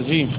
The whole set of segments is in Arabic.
الرجيم.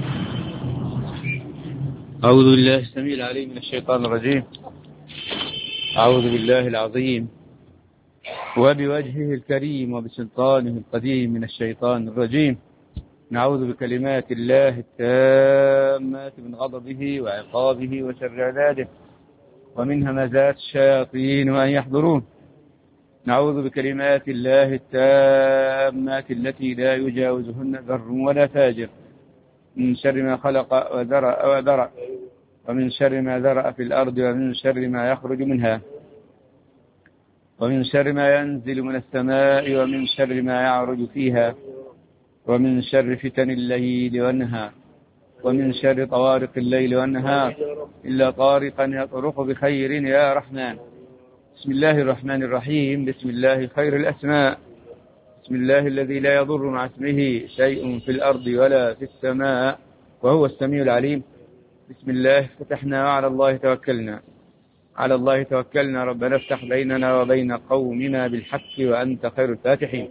أعوذ بالله السميع العليم من الشيطان الرجيم. أعوذ بالله العظيم وبوجهه الكريم وبسلطانه القديم من الشيطان الرجيم. نعوذ بكلمات الله التامات من غضبه وعقابه وشر عباده ومن همزات الشياطين وأن يحضرون. نعوذ بكلمات الله التامات التي لا يجاوزهن بر ولا فاجر من شر ما خلق وذرأ ومن شر ما ذرأ في الأرض ومن شر ما يخرج منها ومن شر ما ينزل من السماء ومن شر ما يعرج فيها ومن شر فتن الليل والنهار ومن شر طوارق الليل والنهار إلا طارقا يطرق بخير يا رحمن. بسم الله الرحمن الرحيم. بسم الله خير الأسماء. بسم الله الذي لا يضر مع اسمه شيء في الأرض ولا في السماء وهو السميع العليم. بسم الله فتحنا وعلى الله توكلنا. على الله توكلنا. ربنا افتح بيننا وبين قومنا بالحق وأنت خير الفاتحين.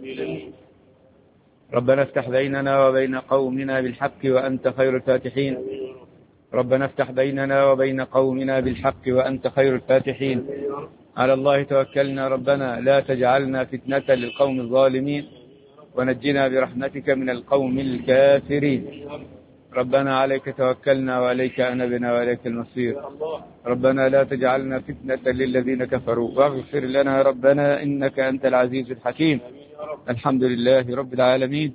ربنا افتح بيننا وبين قومنا بالحق وأنت خير الفاتحين. ربنا افتح بيننا وبين قومنا بالحق وأنت خير الفاتحين. على الله توكلنا. ربنا لا تجعلنا فتنة للقوم الظالمين ونجنا برحمتك من القوم الكافرين. ربنا عليك توكلنا وعليك أنبنا وعليك المصير. ربنا لا تجعلنا فتنة للذين كفروا واغفر لنا ربنا إنك أنت العزيز الحكيم. الحمد لله رب العالمين.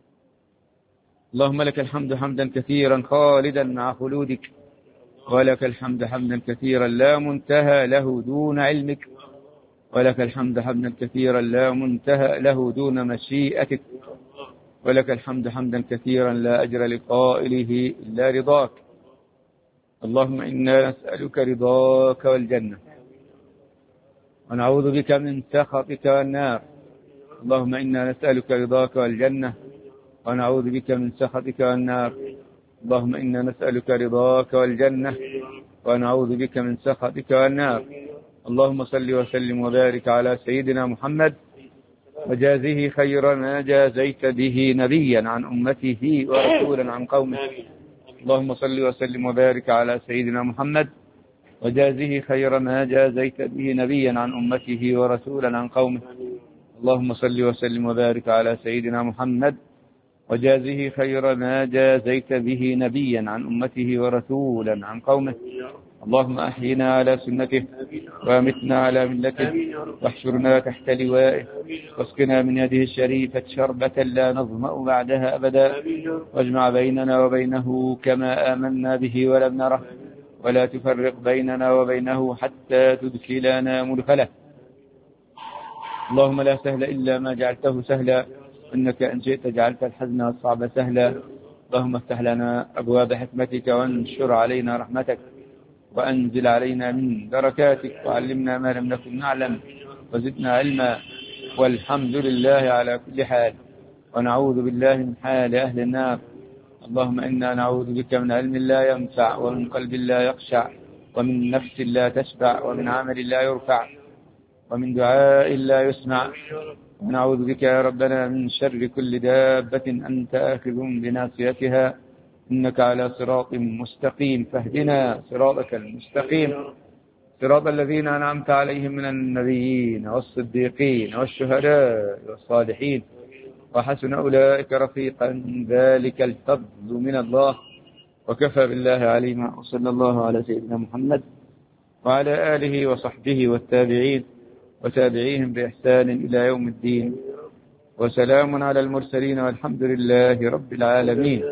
اللهم لك الحمد حمدا كثيرا خالدا مع خلودك ولك الحمد حمدا كثيرا لا منتهى له دون علمك ولك الحمد حمدا كثيرا لا منتهى له دون مشيئتك ولك الحمد حمدا كثيرا لا أجر لقائله إلا رضاك. اللهم إنا نسألك رضاك والجنة ونعوذ بك من سخطك والنار. اللهم إنا نسألك رضاك والجنة ونعوذ بك من سخطك والنار. اللهم إنا نسألك رضاك والجنة ونعوذ بك من سخطك والنار. اللهم صل وسلم وبارك على سيدنا محمد وجازه خير ما جازيت به نبيا عن أمته ورسولا عن قومه. اللهم صل وسلم وبارك على سيدنا محمد وجازه خير ما جازيت به نبيا عن أمته ورسولا عن قومه. اللهم صل وسلم وبارك على سيدنا محمد وجازه خير ما جازيت به نبيا عن أمته ورسولا عن قومه. اللهم أحينا على سنته وامتنا على ملته واحشرنا تحت لوائه واسقنا من يده الشريفة شربة لا نظمأ بعدها أبدا واجمع بيننا وبينه كما آمنا به ولم نره ولا تفرق بيننا وبينه حتى تدخلنا مدخله. اللهم لا سهل إلا ما جعلته سهلا إنك إن شئت جعلت الحزن والصعب سهلا. اللهم افتح لنا أبواب حكمتك وانشر علينا رحمتك وأنزل علينا من بركاتك وعلمنا ما لم نكن نعلم وزدنا علما والحمد لله على كل حال. ونعوذ بالله من حال أهل النار. اللهم إنا نعوذ بك من علم لا ينفع ومن قلب لا يخشع ومن نفس لا تشبع ومن عمل لا يرفع ومن دعاء لا يسمع. ونعوذ بك يا ربنا من شر كل دابة أنت آخذ بناصيتها إنك على صراط مستقيم. فاهدنا صراطك المستقيم صراط الذين أنعمت عليهم من النبيين والصديقين والشهداء والصالحين وحسن أولئك رفيقا. ذلك الفضل من الله وكفى بالله عليما. وصلى الله على سيدنا محمد وعلى آله وصحبه والتابعين وتابعيهم بإحسان إلى يوم الدين وسلام على المرسلين والحمد لله رب العالمين.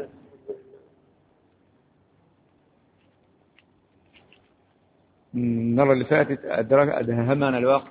المرة اللي فاتت أدهمنا الوقت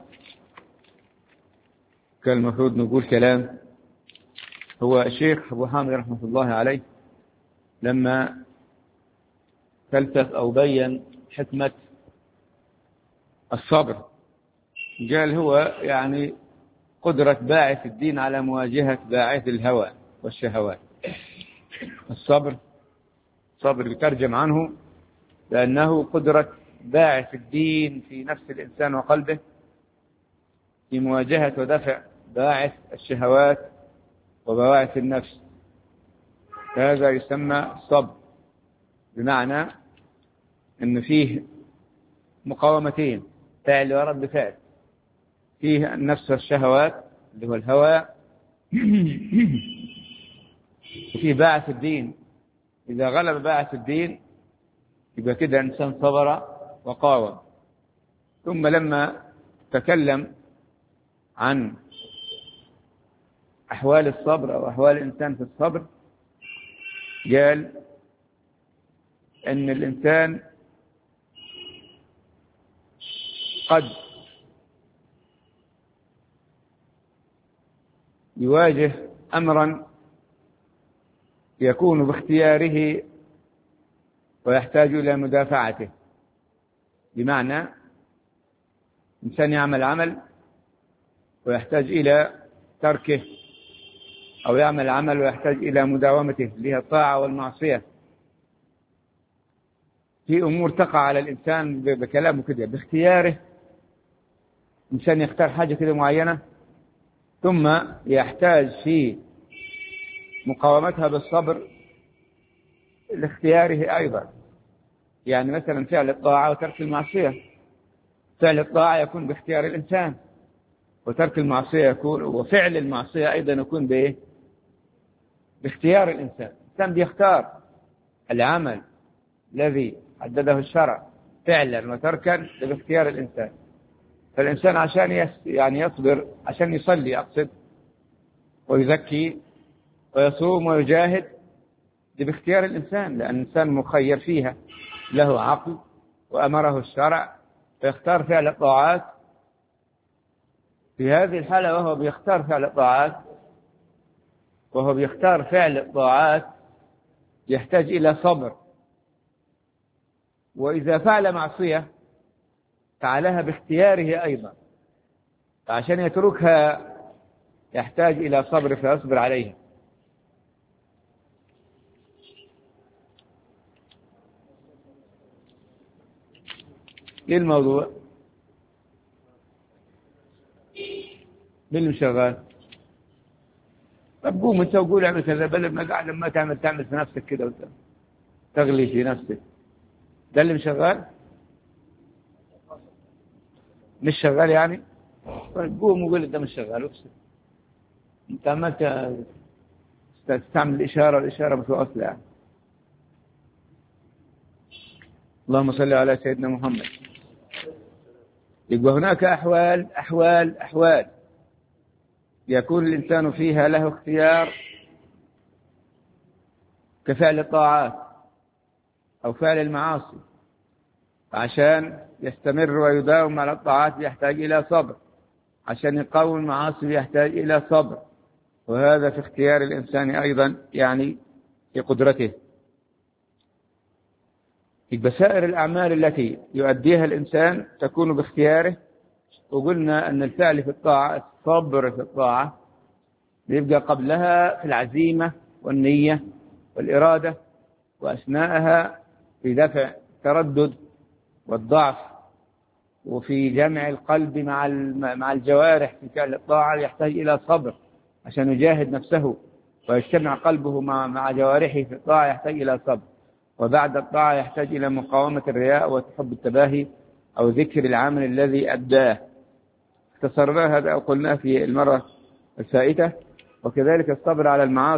كان المفروض نقول كلام. هو الشيخ أبو حامد رحمة الله عليه لما فلسف أو بين حكمة الصبر قال هو يعني قدرة باعث الدين على مواجهة باعث الهوى والشهوات. الصبر يترجم عنه لأنه قدرة باعث الدين في نفس الإنسان وقلبه في مواجهة ودفع باعث الشهوات وبواعث النفس. هذا يسمى صبر، بمعنى أن فيه مقاومتين، فعل ورد فعل. فيه النفس والشهوات اللي هو الهوى، وفيه باعث الدين. إذا غلب باعث الدين يبقى كده إنسان صبر وقاوم. ثم لما تكلم عن أحوال الصبر أو أحوال الإنسان في الصبر، قال أن الإنسان قد يواجه أمرا يكون باختياره ويحتاج إلى مدافعته. بمعنى إنسان يعمل عمل ويحتاج إلى تركه، أو يعمل عمل ويحتاج إلى مداومته، اللي هي الطاعة والمعصية. في أمور تقع على الإنسان بكلامه كده باختياره، إنسان يختار حاجة كده معينة، ثم يحتاج في مقاومتها بالصبر لاختياره أيضا. يعني مثلا فعل الطاعة وترك المعصية، فعل الطاعة يكون باختيار الإنسان، وترك المعصية يكون، وفعل المعصية أيضا يكون باختيار الإنسان. الإنسان بيختار العمل الذي حدده الشرع فعلا وتركا باختيار الإنسان. فالإنسان عشان يعني يصبر، عشان يصلي أقصد، ويزكي ويصوم ويجاهد، دي باختيار الإنسان، لأن الإنسان مخير فيها، له عقل وأمره الشرع فيختار فعل الطاعات. في هذه الحالة وهو بيختار فعل الطاعات يحتاج إلى صبر. وإذا فعل معصية فعلها باختياره أيضا، فعشان يتركها يحتاج إلى صبر فيصبر عليها. إيه الموضوع؟ مين اللي شغال؟ طب قوم انت وقول اعمل كذا، بدل ما قاعد ما تعمل في نفسك كده تغلي في نفسك. ده اللي مشغال؟ مش شغال يعني؟ طيب قوم وقول انت مش شغال وافسد. انت عمال تستعمل الاشاره، والاشاره متواصله يعني. اللهم صل على سيدنا محمد. يبقى هناك أحوال يكون الإنسان فيها له اختيار، كفعل الطاعات أو فعل المعاصي. عشان يستمر ويداوم على الطاعات يحتاج إلى صبر، عشان يقاوم المعاصي يحتاج إلى صبر. وهذا في اختيار الإنسان أيضا، يعني في قدرته. يبقى سائر الأعمال التي يؤديها الإنسان تكون باختياره. وقلنا أن الفعل في الطاعة، الصبر في الطاعة، يبقى قبلها في العزيمة والنية والإرادة، وأثناءها في دفع التردد والضعف، وفي جمع القلب مع الجوارح في فعل الطاعة يحتاج إلى صبر عشان يجاهد نفسه ويجتمع قلبه مع جوارحه في الطاعة، يحتاج إلى صبر. وبعد الطاعة يحتاج إلى مقاومة الرياء وتحب التباهي أو ذكر العمل الذي أداه. اختصرنا هذا أو قلنا في المرة الفائتة. وكذلك الصبر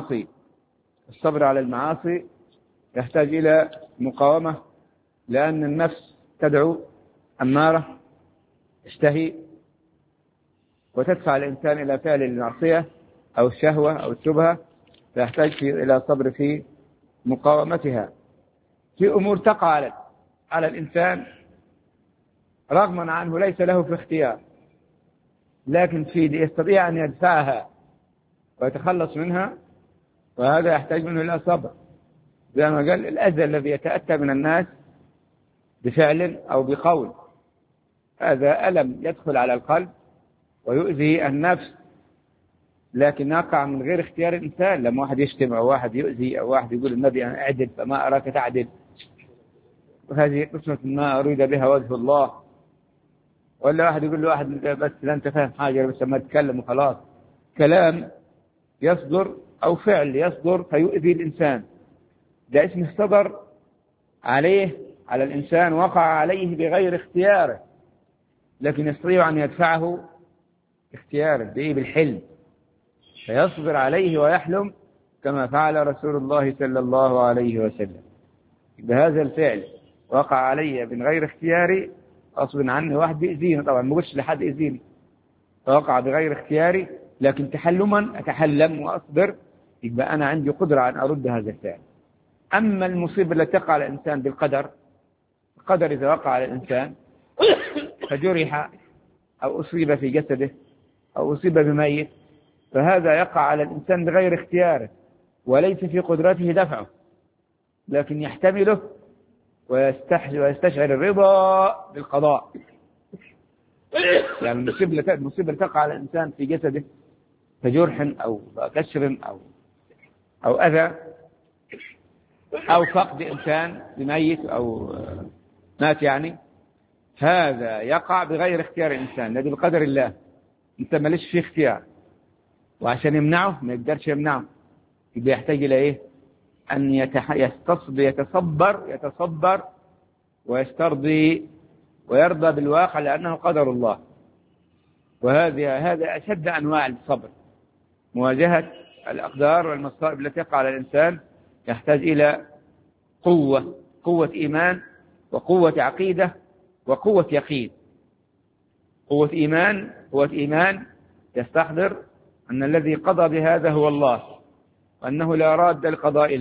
على المعاصي يحتاج إلى مقاومة، لأن النفس تدعو أمارة تشتهي وتدفع الإنسان إلى فعل المعصية أو الشهوة أو الشبهة، فيحتاج إلى صبر في مقاومتها. في أمور تقع على الإنسان رغما عنه، ليس له في اختيار، لكن يستطيع أن يدفعها ويتخلص منها، وهذا يحتاج منه إلى صبر. زي ما قال الأذى الذي يتأتى من الناس بفعل أو بقول، هذا ألم يدخل على القلب ويؤذي النفس، لكن يقع من غير اختيار الإنسان. لما واحد يشتم أو واحد يؤذي أو واحد يقول النبي أنا أعدل فما أراك تعدل، وهذه قسمة ما أريد بها وجه الله. ولا واحد يقول له واحد بس لا أنت فاهم حاجة، بس ما تتكلم وخلاص. كلام يصدر أو فعل يصدر فيؤذي الإنسان، ده اسمه صدر عليه على الإنسان، وقع عليه بغير اختياره، لكن يستطيع أن يدفعه اختياره بالحلم، فيصبر عليه ويحلم كما فعل رسول الله صلى الله عليه وسلم. بهذا الفعل وقع علي من غير اختياري، غصب عني، واحد بيأذيني طبعا، ما قلتش لحد يأذيني، فوقع بغير اختياري، لكن تحلما أتحلم وأصبر، يبقى أنا عندي قدرة أن أرد هذا الفعل. أما المصيبة التي تقع على الإنسان بالقدر، القدر إذا وقع على الإنسان فجرح أو أصيب في جسده أو أصيب بميت، فهذا يقع على الإنسان بغير اختياره وليس في قدرته دفعه، لكن يحتمله ويستشعر الرضا بالقضاء. يعني المصيبة تقع على الإنسان في جسده كجرح أو كسر أو أذى أو فقد إنسان بميت أو مات، يعني هذا يقع بغير اختيار الإنسان، الذي بقدر الله، أنت ماليش فيه اختيار، وعشان يمنعه ما يقدرش يمنعه، يبقى يحتاج إلى إيه؟ أن يتصبر ويسترضي ويرضى بالواقع لأنه قدر الله. هذا أشد أنواع الصبر، مواجهة الأقدار والمصائب التي تقع على الإنسان، يحتاج إلى قوة إيمان وقوة عقيدة وقوة يقين. قوة إيمان يستحضر أن الذي قضى بهذا هو الله، وأنه لا راد لقضاء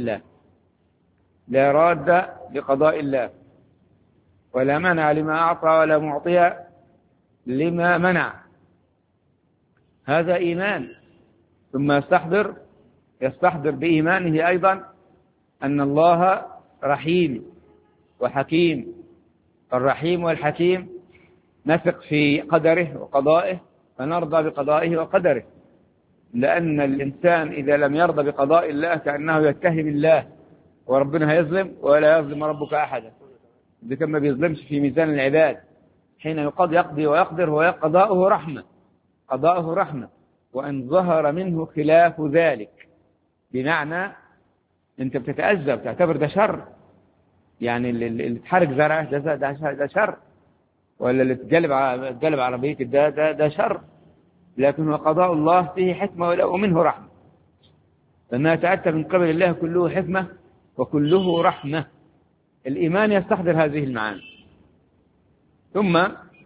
الله، ولا منع لما أعطى ولا معطي لما منع، هذا إيمان. ثم يستحضر بإيمانه أيضا أن الله رحيم وحكيم. الرحيم والحكيم نثق في قدره وقضائه، فنرضى بقضائه وقدره، لأن الإنسان إذا لم يرضى بقضاء الله كأنه يتهم الله، وربنا هيظلم ولا يظلم ربك أحدا، إذا كان ما بيظلمش في ميزان العباد. حين يقضي ويقدر هو قضاؤه رحمة، وإن ظهر منه خلاف ذلك، بمعنى أنت بتتأذى بتعتبر ده شر، يعني اللي تحرق زرعه ده شر، ولا اللي تقلب عربيتك ده شر، لكن هو قضاء الله فيه حكمة ومنه رحمة، فما تأتى من قبل الله كله حكمة وكله رحمة. الإيمان يستحضر هذه المعاني. ثم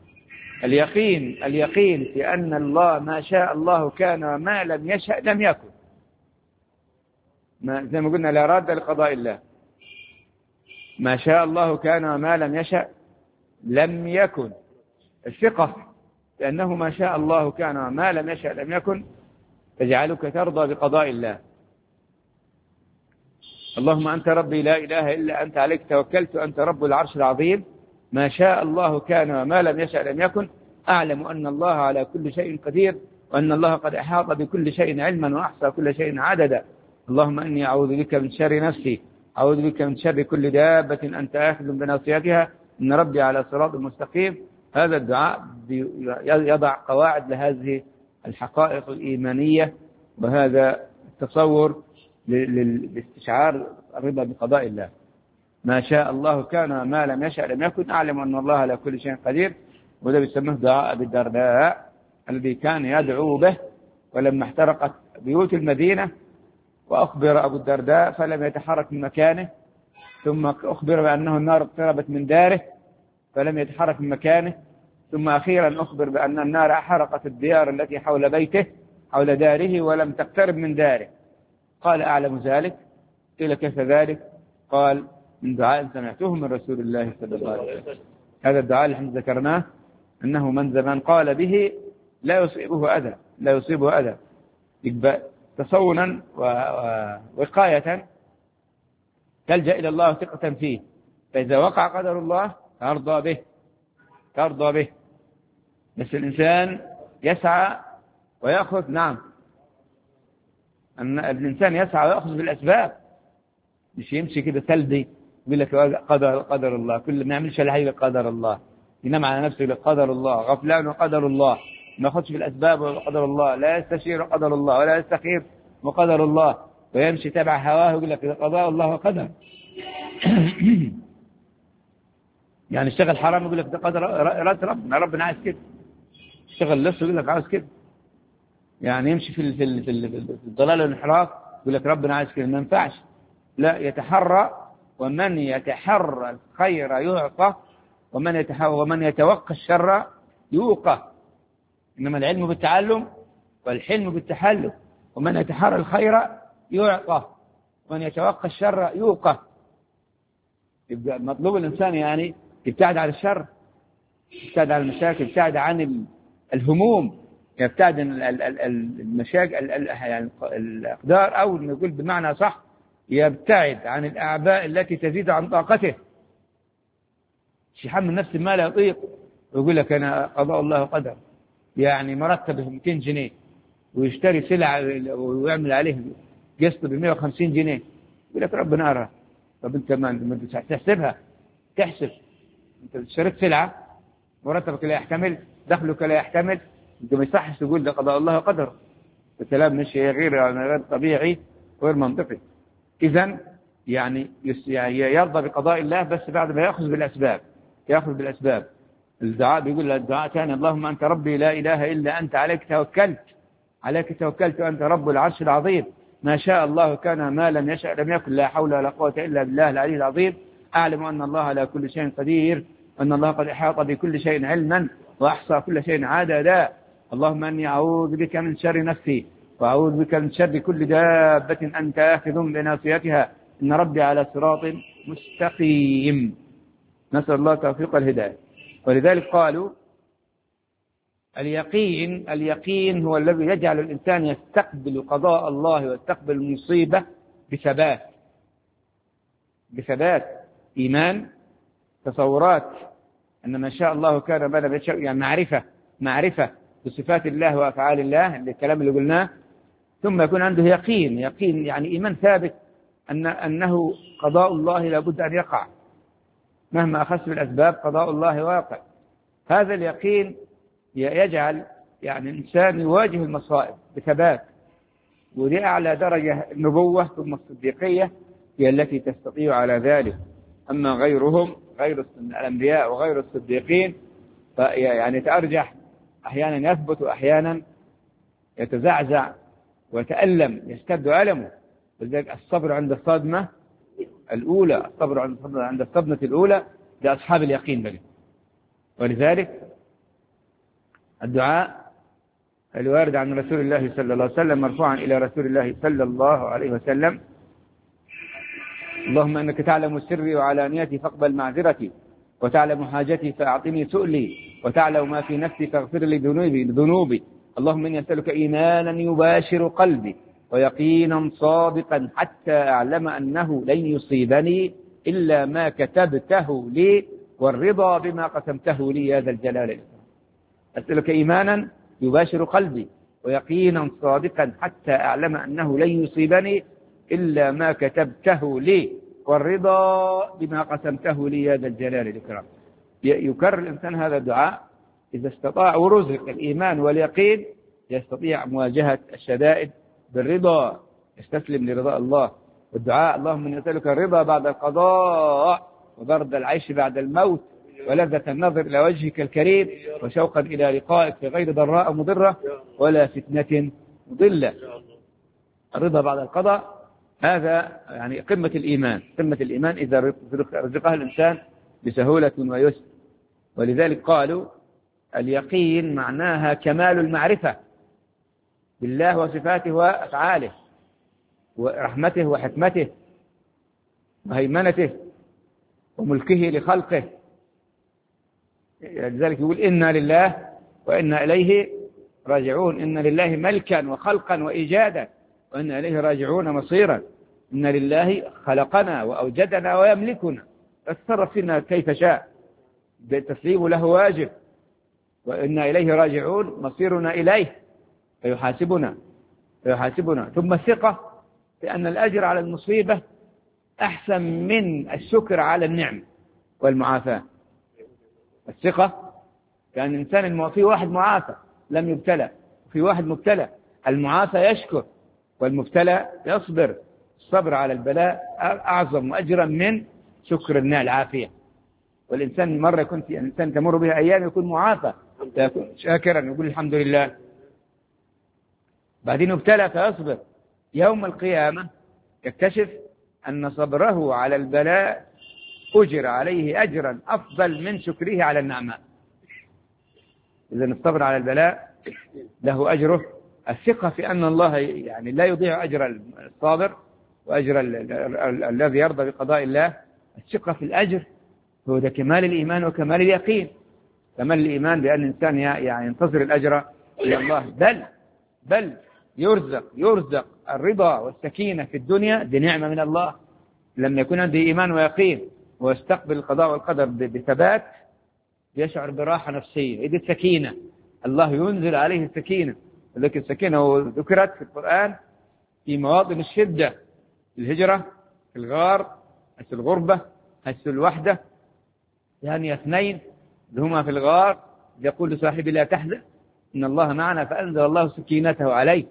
اليقين في أن الله ما شاء الله كان وما لم يشأ لم يكن، زي ما قلنا لا راد لقضاء الله، ما شاء الله كان وما لم يشأ لم يكن. الثقة لأنه ما شاء الله كان وما لم يشأ لم يكن تجعلك ترضى بقضاء الله. اللهم أنت ربي لا إله إلا أنت عليك توكلت أنت رب العرش العظيم، ما شاء الله كان وما لم يشأ لم يكن، أعلم أن الله على كل شيء قدير، وأن الله قد أحاط بكل شيء علما وأحصى كل شيء عددا. اللهم إني أعوذ بك من شر نفسي، أعوذ بك من شر كل دابة أنت آخذ بناصيتها، إن ربي على صراط مستقيم. هذا الدعاء يضع قواعد لهذه الحقائق الإيمانية، وهذا التصور لاستشعار الرضا بقضاء الله. ما شاء الله كان وما لم يشأ لم يكن، أعلم أن الله على كل شيء قدير. وده بيسميه دعاء أبي الدرداء الذي كان يدعو به، ولما احترقت بيوت المدينة وأخبر أبو الدرداء فلم يتحرك من مكانه، ثم أخبر بأنه النار اقتربت من داره فلم يتحرك من مكانه، ثم أخيرا أخبر بأن النار أحرقت الديار التي حول بيته حول داره ولم تقترب من داره. قال أعلم ذلك؟ قيل كيف ذلك؟ قال من دعاء سمعته من رسول الله صلى الله عليه وسلم. هذا الدعاء اللي احنا ذكرناه أنه من زمان قال به لا يصيبه أذى، يبقى تصونا ووقاية تلجأ إلى الله ثقة فيه، فإذا وقع قدر الله ترضى به. بس الإنسان يسعى ويأخذ، نعم، أن الإنسان يسعى ويأخذ بالأسباب، مش يمشي كده سلبي يقول لك قدر الله، كل ما يعملش الحي قدر الله، ينام على نفسه قدر الله، غفلان وقدر الله، ما يأخذش بالأسباب وقدر الله، لا يستشير قدر الله ولا يستخير وقدر الله، ويمشي تبع هواه يقول لك قضاء الله وقدر. يعني اشتغل حرام يقول لك ده قدر إرادة ربنا، ربنا عايز كده. اشتغل لص يقول لك عاوز كده. يعني يمشي في الضلال والانحراف يقول لك ربنا عايز كده. ما ينفعش. لا، يتحرى، ومن يتحرى الخير يعطى، ومن يتوقى الشر يوقى. إنما العلم بالتعلم والحلم بالتحلم. ومن يتحرى الخير يعطى، ومن يتوقى الشر يوقى. يبقى مطلوب الإنسان يعني يبتعد عن الشر، يبتعد عن المشاكل، يبتعد عن الهموم، يبتعد عن المشاكل يعني الأقدار، أو نقول بمعنى صح يبتعد عن الأعباء التي تزيد عن طاقته. يحمل نفسه ما لا يطيق ويقول لك أنا قضاء الله وقدر. يعني مرتبه 200 جنيه ويشتري سلعة ويعمل عليه قسط ب 150 جنيه، يقول لك ربنا أرى. طب أنت ما تحسبها، تحسب أنت اشتريت سلعة مرتبك لا يحتمل، دخلك لا يحتمل، أنت ما يصحش تقول ده قضاء الله وقدر. الكلام مش غير طبيعي وغير منطقي. إذن يعني يرضى بقضاء الله بس بعد ما يأخذ بالأسباب. يأخذ بالأسباب. الدعاء بيقول الدعاء ثاني: اللهم أنت ربي لا إله إلا أنت، عليك توكلت وأنت رب العرش العظيم، ما شاء الله كان، ما لم يشأ لم يكن، لا حول ولا قوة إلا بالله العلي العظيم. أعلم أن الله على كل شيء قدير، أن الله قد أحاط بكل شيء علما وأحصى كل شيء عددا. اللهم أني أعوذ بك من شر نفسي، وأعوذ بك من شر كل دابة أنت آخذ بناصيتها، إن ربي على صراط مستقيم. نسأل الله توفيق الهداية. ولذلك قالوا اليقين هو الذي يجعل الإنسان يستقبل قضاء الله ويستقبل المصيبة بثبات إيمان، تصورات أن ما شاء الله كان ما لم يشاء، يعني معرفة بصفات الله وأفعال الله، الكلام اللي قلناه. ثم يكون عنده يقين يعني إيمان ثابت أنه قضاء الله لابد أن يقع، مهما أخذت بالأسباب قضاء الله واقع. هذا اليقين يجعل يعني الإنسان يواجه المصائب بثبات، ودي أعلى درجة النبوة، ثم الصديقية هي التي تستطيع على ذلك. أما غيرهم، غير الأنبياء وغير الصديقين، يعني يتأرجح، أحيانا يثبت وأحيانا يتزعزع ويتألم، يشتد ألمه. ولذلك الصبر عند الصدمة الأولى، الصبر عند الصدمة الأولى لأصحاب اليقين بل. ولذلك الدعاء الوارد عن رسول الله صلى الله عليه وسلم مرفوعا إلى رسول الله صلى الله عليه وسلم: اللهم أنك تعلم سري وعلانيتي فاقبل معذرتي، وتعلم حاجتي فأعطني سؤلي، وتعلم ما في نفسي فاغفر لي ذنوبي. اللهم إني أسألك إيمانا يباشر قلبي، ويقينا صادقا، حتى أعلم أنه لن يصيبني إلا ما كتبته لي، والرضا بما قسمته لي يا ذا الجلال والإكرام. أسألك إيمانا يباشر قلبي، ويقينا صادقا، حتى أعلم أنه لن يصيبني إلا ما كتبته لي، والرضا بما قسمته لي يا ذا الجلال والإكرام. يكرر الإنسان هذا الدعاء إذا استطاع ورزق الإيمان واليقين، يستطيع مواجهة الشدائد بالرضا، يستسلم لرضاء الله. والدعاء: اللهم إني أسألك الرضا بعد القضاء، وبرد العيش بعد الموت، ولذة النظر إلى وجهك الكريم، وشوقا إلى لقائك في غير ضراء مضرة ولا فتنة مضلة. الرضا بعد القضاء هذا يعني قمة الإيمان إذا رزقها الإنسان بسهولة ويسر. ولذلك قالوا اليقين معناها كمال المعرفة بالله وصفاته وأفعاله ورحمته وحكمته وهيمنته وملكه لخلقه. لذلك يقول: إنا لله وإنا إليه راجعون. إن لله ملكا وخلقا وإيجادا، وإنا إليه راجعون مصيرا. إن لله خلقنا وأوجدنا ويملكنا، يتصرف فينا كيف شاء، بالتسليم له واجب. وإنا إليه راجعون، مصيرنا إليه فيحاسبنا. ثم الثقة بأن الأجر على المصيبة أحسن من الشكر على النعم والمعافاة. الثقة كان الإنسان في واحد معافى لم يبتلى، وفي واحد مبتلى. المعافى يشكر والمبتلى يصبر. الصبر على البلاء أعظم أجرا من شكر العافية. والإنسان مرة يكون في الإنسان تمر بها أيام يكون معافى يكون شاكرا يقول الحمد لله، بعدين يبتلى فيصبر. يوم القيامة يكتشف أن صبره على البلاء أجر عليه أجرا أفضل من شكره على النعماء. إذا الصبر على البلاء له أجره. الثقة في أن الله يعني لا يضيع أجر الصابر وأجر الذي يرضى بقضاء الله. الثقة في الأجر هو ده كمال الإيمان وكمال اليقين. كمال الإيمان بأن الإنسان يعني ينتظر الأجر من الله، بل يرزق الرضا والسكينة في الدنيا بنعمة من الله. لما يكون عنده إيمان ويقين ويستقبل القضاء والقدر بثبات يشعر براحة نفسية. هذه السكينة، الله ينزل عليه السكينة. ذلك السكينة ذكرت في القرآن في مواطن الشدة، الهجرة، في الغار، حس الغربة، حس الوحدة. يعني اثنين اللي هما في الغار يقول لصاحبه لا تحزن إن الله معنا، فأنزل الله سكينته عليه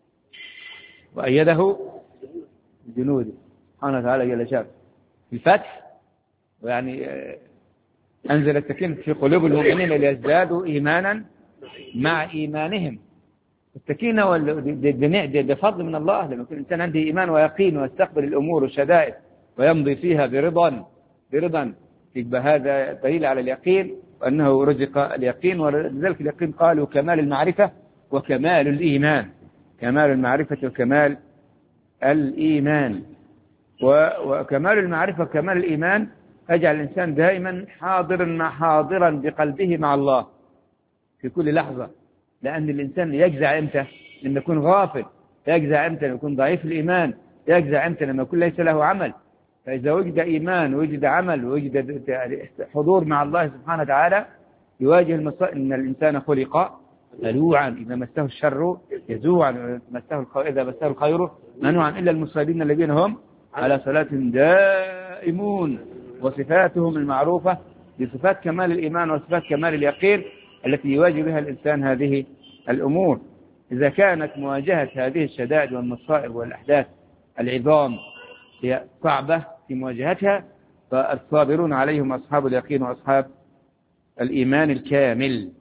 وأيده بجنوده سبحانه وتعالى جل شأنه. في الفتح ويعني أنزل السكينة في قلوب المؤمنين ليزدادوا إيمانا مع إيمانهم. السكينة ده فضل من الله. لما يكون الإنسان عنده إيمان ويقين ويستقبل الأمور والشدائد ويمضي فيها برضا يبقى هذا دليل على اليقين وأنه رزق اليقين. ولذلك اليقين قالوا كمال المعرفة وكمال الإيمان. كمال المعرفة وكمال الإيمان. وكمال المعرفة وكمال الإيمان يجعل الإنسان دائما حاضرا بقلبه مع الله في كل لحظة. لأن الإنسان يجزع إمتى؟ لما يكون غافل. يجزع إمتى؟ لما يكون ضعيف الإيمان. يجزع إمتى؟ لما يكون ليس له عمل. فإذا وجد إيمان ووجد عمل ووجد حضور مع الله سبحانه وتعالى يواجه المصائب. إن الإنسان خلق هلوعا إذا مسه الشر يجوعا إذا مسه الخير منوعا إلا المصابين الذين هم على صلاة دائمون. وصفاتهم المعروفة بصفات كمال الإيمان وصفات كمال اليقين التي يواجه بها الإنسان هذه الأمور. إذا كانت مواجهة هذه الشدائد والمصائب والأحداث العظام هي صعبة في مواجهتها، فالصابرون عليهم أصحاب اليقين وأصحاب الإيمان الكامل.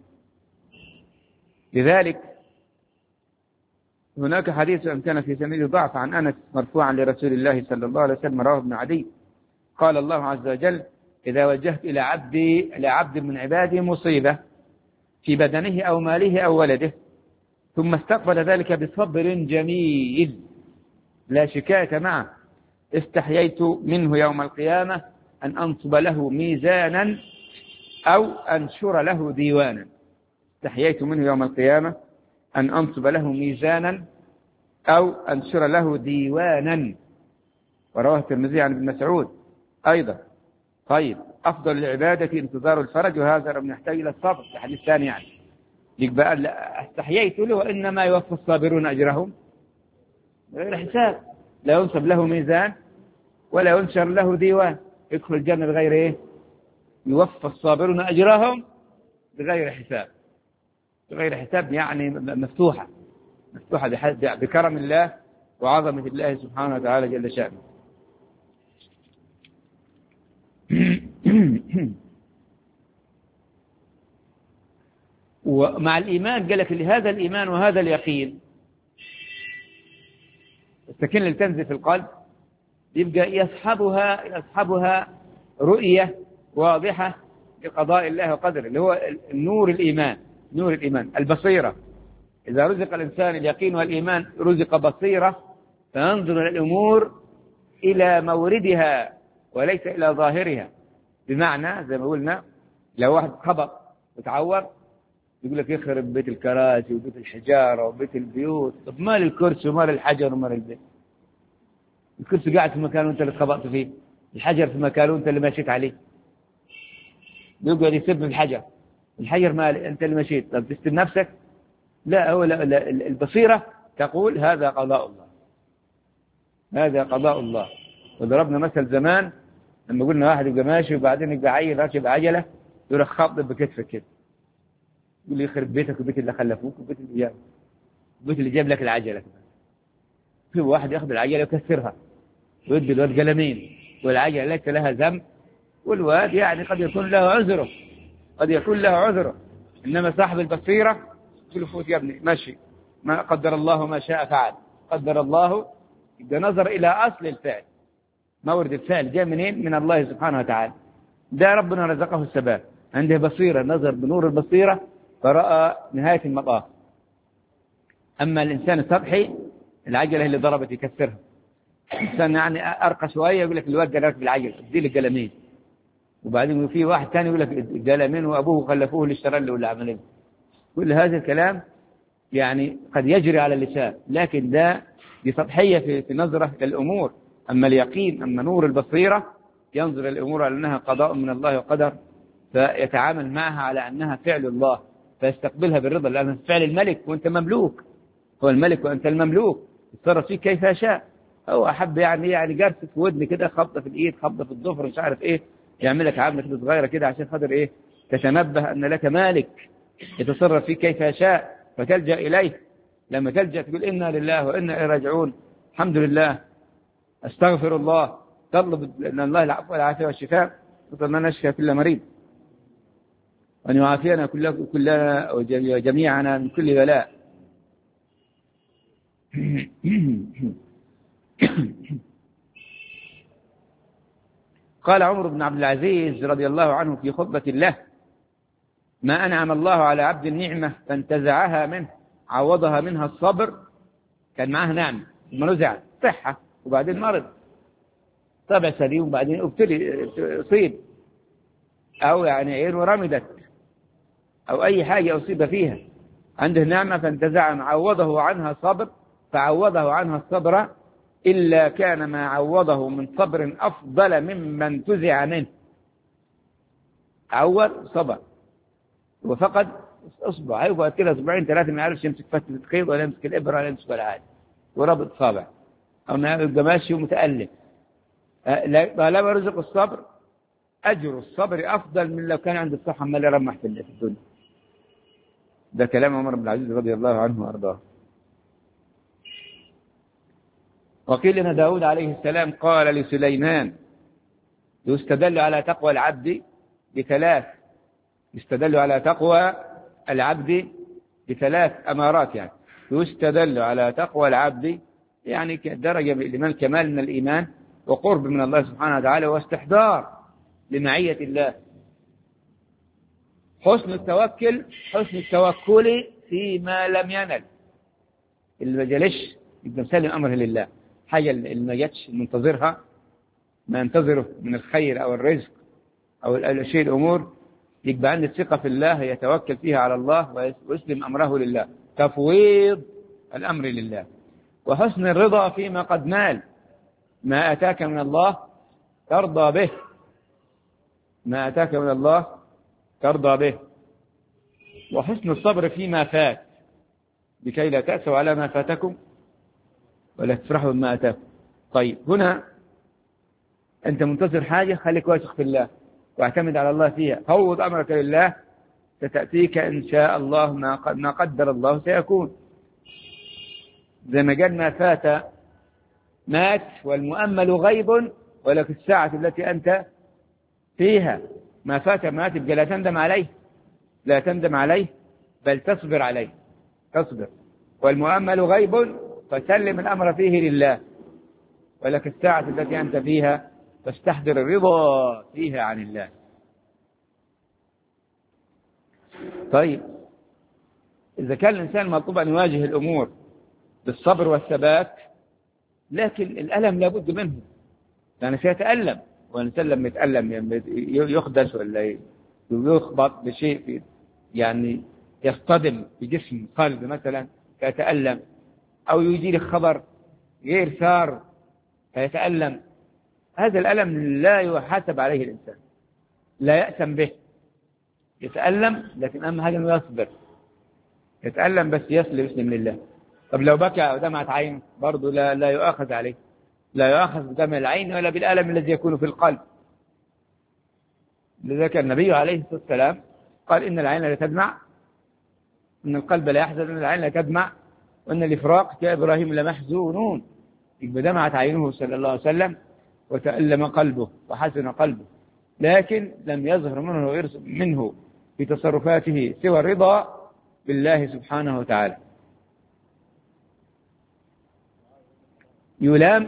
لذلك هناك حديث كان في سنده ضعف عن أنس مرفوعا لرسول الله صلى الله عليه وسلم رواه ابن عدي قال الله عز وجل إذا وجهت إلى عبد من عبادي مصيبة في بدنه أو ماله أو ولده ثم استقبل ذلك بصبر جميل لا شكاية معه استحييت منه يوم القيامة أن أنصب له ميزانا أو أنشر له ديوانا. استحييت منه يوم القيامة أن أنصب له ميزانا أو أنشر له ديوانا. ورواه الترمذي عن ابن مسعود أيضا. طيب أفضل العبادة انتظار الفرج وهذا من يحتاج إلى الصبر. الحديث الثاني يعني يبقى استحييت له وإنما يوفى الصابرون أجرهم بغير حساب. لا ينصب له ميزان ولا ينشر له ديوان. يدخل الجنة بغير إيه؟ يوفى الصابرون أجرهم بغير حساب. بغير حساب يعني مفتوحة بكرم الله وعظمة الله سبحانه وتعالى جل شأنه. ومع الإيمان قال لك لهذا الإيمان وهذا اليقين السكينة اللي تنزل في القلب يبقى يصحبها رؤية واضحة لقضاء الله وقدره اللي هو نور الإيمان البصيرة. إذا رزق الإنسان اليقين والإيمان رزق بصيرة فينظر الأمور إلى موردها وليس إلى ظاهرها. بمعنى زي ما قلنا لو واحد خبط وتعور يقول لك يخرب بيت الكراسي وبيت الحجارة وبيت البيوت. طب مال الكرسي ومال الحجر ومال البيت؟ الكرسي قاعد في مكانه وانت اللي خبطت فيه، الحجر في مكانه وانت اللي مشيت عليه. يقعد يسب الحجر مال انت اللي مشيت. طب تستر نفسك؟ لا البصيرة تقول هذا قضاء الله. وضربنا مثل زمان لما قلنا واحد يبقى ماشي وبعدين يبقى عيل راكب عجلة يروح خابط بكتفك كده يقول لي يخرب بيتك وبيت اللي خلفوك وبيت اللي جاب لك العجلة. في واحد ياخذ العجلة يكسرها ويدي الواد قلمين والعجلة ليس لها ذنب، والواد يعني قد يكون له عذره، قد يكون له عذره. إنما صاحب البصيرة يقول فوت يا ابني ماشي، ما قدر الله ما شاء فعل، قدر الله. إذا نظر إلى أصل الفعل، مورد الفعل جاء منين؟ من الله سبحانه وتعالى. ده ربنا رزقه الثبات، عنده بصيرة، نظر بنور البصيرة فرأى نهاية المطاف. أما الإنسان السطحي العجلة اللي ضربت يكسرها. الإنسان يعني أرقى شوية يقول لك الواد جرك بالعجلة ادي لك قلمين، وبعدين في واحد ثاني يقول لك قلمين وأبوه خلفوه اللي اشترى له ولا عمل. كل هذا الكلام يعني قد يجري على اللسان، لكن ده بسطحية في نظرة للأمور. أما اليقين، أما نور البصيرة ينظر الأمور على أنها قضاء من الله وقدر، فيتعامل معها على أنها فعل الله، فيستقبلها بالرضا، لأنها فعل الملك وأنت مملوك. هو الملك وأنت المملوك، يتصرف فيك كيف يشاء. هو أحب يعني جرسة في ودن كده، خبطة في الإيد، خبطة في الظفر، مش عارف إيه، يعمل لك عاملة كده صغيرة كده عشان خاطر إيه؟ تتنبه أن لك مالك يتصرف فيك كيف يشاء، فتلجأ إليه. لما تلجأ تقول إنا لله وإنا إليه راجعون، الحمد لله، أستغفر الله، تطلب أن الله العفو والعافية والشفاء، نسأل أن نشفي كل مريض وأن يعافينا كلنا وجميعنا من كل بلاء. قال عمر بن عبد العزيز رضي الله عنه في خطبة له: ما أنعم الله على عبد النعمة فانتزعها منه عوضها منها الصبر. كان معه نعمة ثم نزع صحة وبعدين مرض، طبع سليم وبعدين ابتلي أصيب، أو يعني عينه رمدت أو أي حاجة أصيب فيها، عنده نعمة فانتزع عوضه عنها صبر، فعوضه عنها الصبر، إلا كان ما عوضه من صبر أفضل مما انتزع منه. عوض صبر وفقد أصبع، هيقعد كده أسبوعين ثلاثة ما يعرفش يمسك فتلة الخيط ولا يمسك الإبرة ولا يمسك ولا حاجة، وربط صابع، أو يبقى ماشي ومتألم. طالما رزق الصبر، أجر الصبر أفضل من لو كان عند الصحة عمال يرمح في الدنيا. ده كلام عمر بن العزيز رضي الله عنه وأرضاه. وقيل إن داود عليه السلام قال لسليمان: يستدل على تقوى العبد بثلاث، يستدل على تقوى العبد بثلاث أمارات. يعني يستدل على تقوى العبد يعني درجة من كمال من الإيمان وقرب من الله سبحانه وتعالى واستحضار لمعية الله. حسن التوكل فيما لم ينل، اللي ما جالش يبقى مسلم أمره لله. حاجة اللي ما جاتش منتظرها، ما ينتظره من الخير أو الرزق أو الشيء الأمور، يبقى عنده ثقة في الله، يتوكل فيها على الله ويسلم أمره لله، تفويض الأمر لله. وحسن الرضا فيما قد نال، ما أتاك من الله ترضى به، ما أتاك من الله ترضى به. وحسن الصبر فيما فات، لكي لا تأسوا على ما فاتكم ولا تفرحوا بما أتاكم. طيب هنا أنت منتظر حاجة، خليك واثق في الله واعتمد على الله فيها، فوض أمرك لله، ستأتيك إن شاء الله ما قدر الله سيكون. زي ما قال: ما فات مات والمؤمل غيب ولك الساعة التي أنت فيها. ما فات مات، يبقى لا تندم عليه، لا تندم عليه بل تصبر عليه، تصبر. والمؤمل غيب، فسلم الأمر فيه لله. ولك الساعة التي أنت فيها، فاستحضر الرضا فيها عن الله. طيب إذا كان الإنسان مطلوب أن يواجه الأمور بالصبر والثبات، لكن الألم لابد منه، يعني سيتألم، والإنسان لما يتألم يخدش ولا يخبط بشيء يعني يصطدم بجسم قلب مثلا فيتألم، أو يجي لك خبر غير سار فيتألم. هذا الألم لا يحاسب عليه الإنسان، لا يأثم به، يتألم، لكن أهم حاجة أنه يصبر. يتألم بس يسلم لله. طب لو بكى أو دمعت عين برضه لا يؤاخذ عليه، لا يؤاخذ بدمع العين ولا بالألم الذي يكون في القلب. لذلك النبي عليه الصلاة والسلام قال: إن العين لا تدمع، إن القلب لا يحزن، إن العين لا تدمع، وإن الإفراق كإبراهيم لمحزونون. يبقى دمعت عينه صلى الله عليه وسلم وتألم قلبه وحزن قلبه، لكن لم يظهر منه في تصرفاته سوى الرضا بالله سبحانه وتعالى. يلام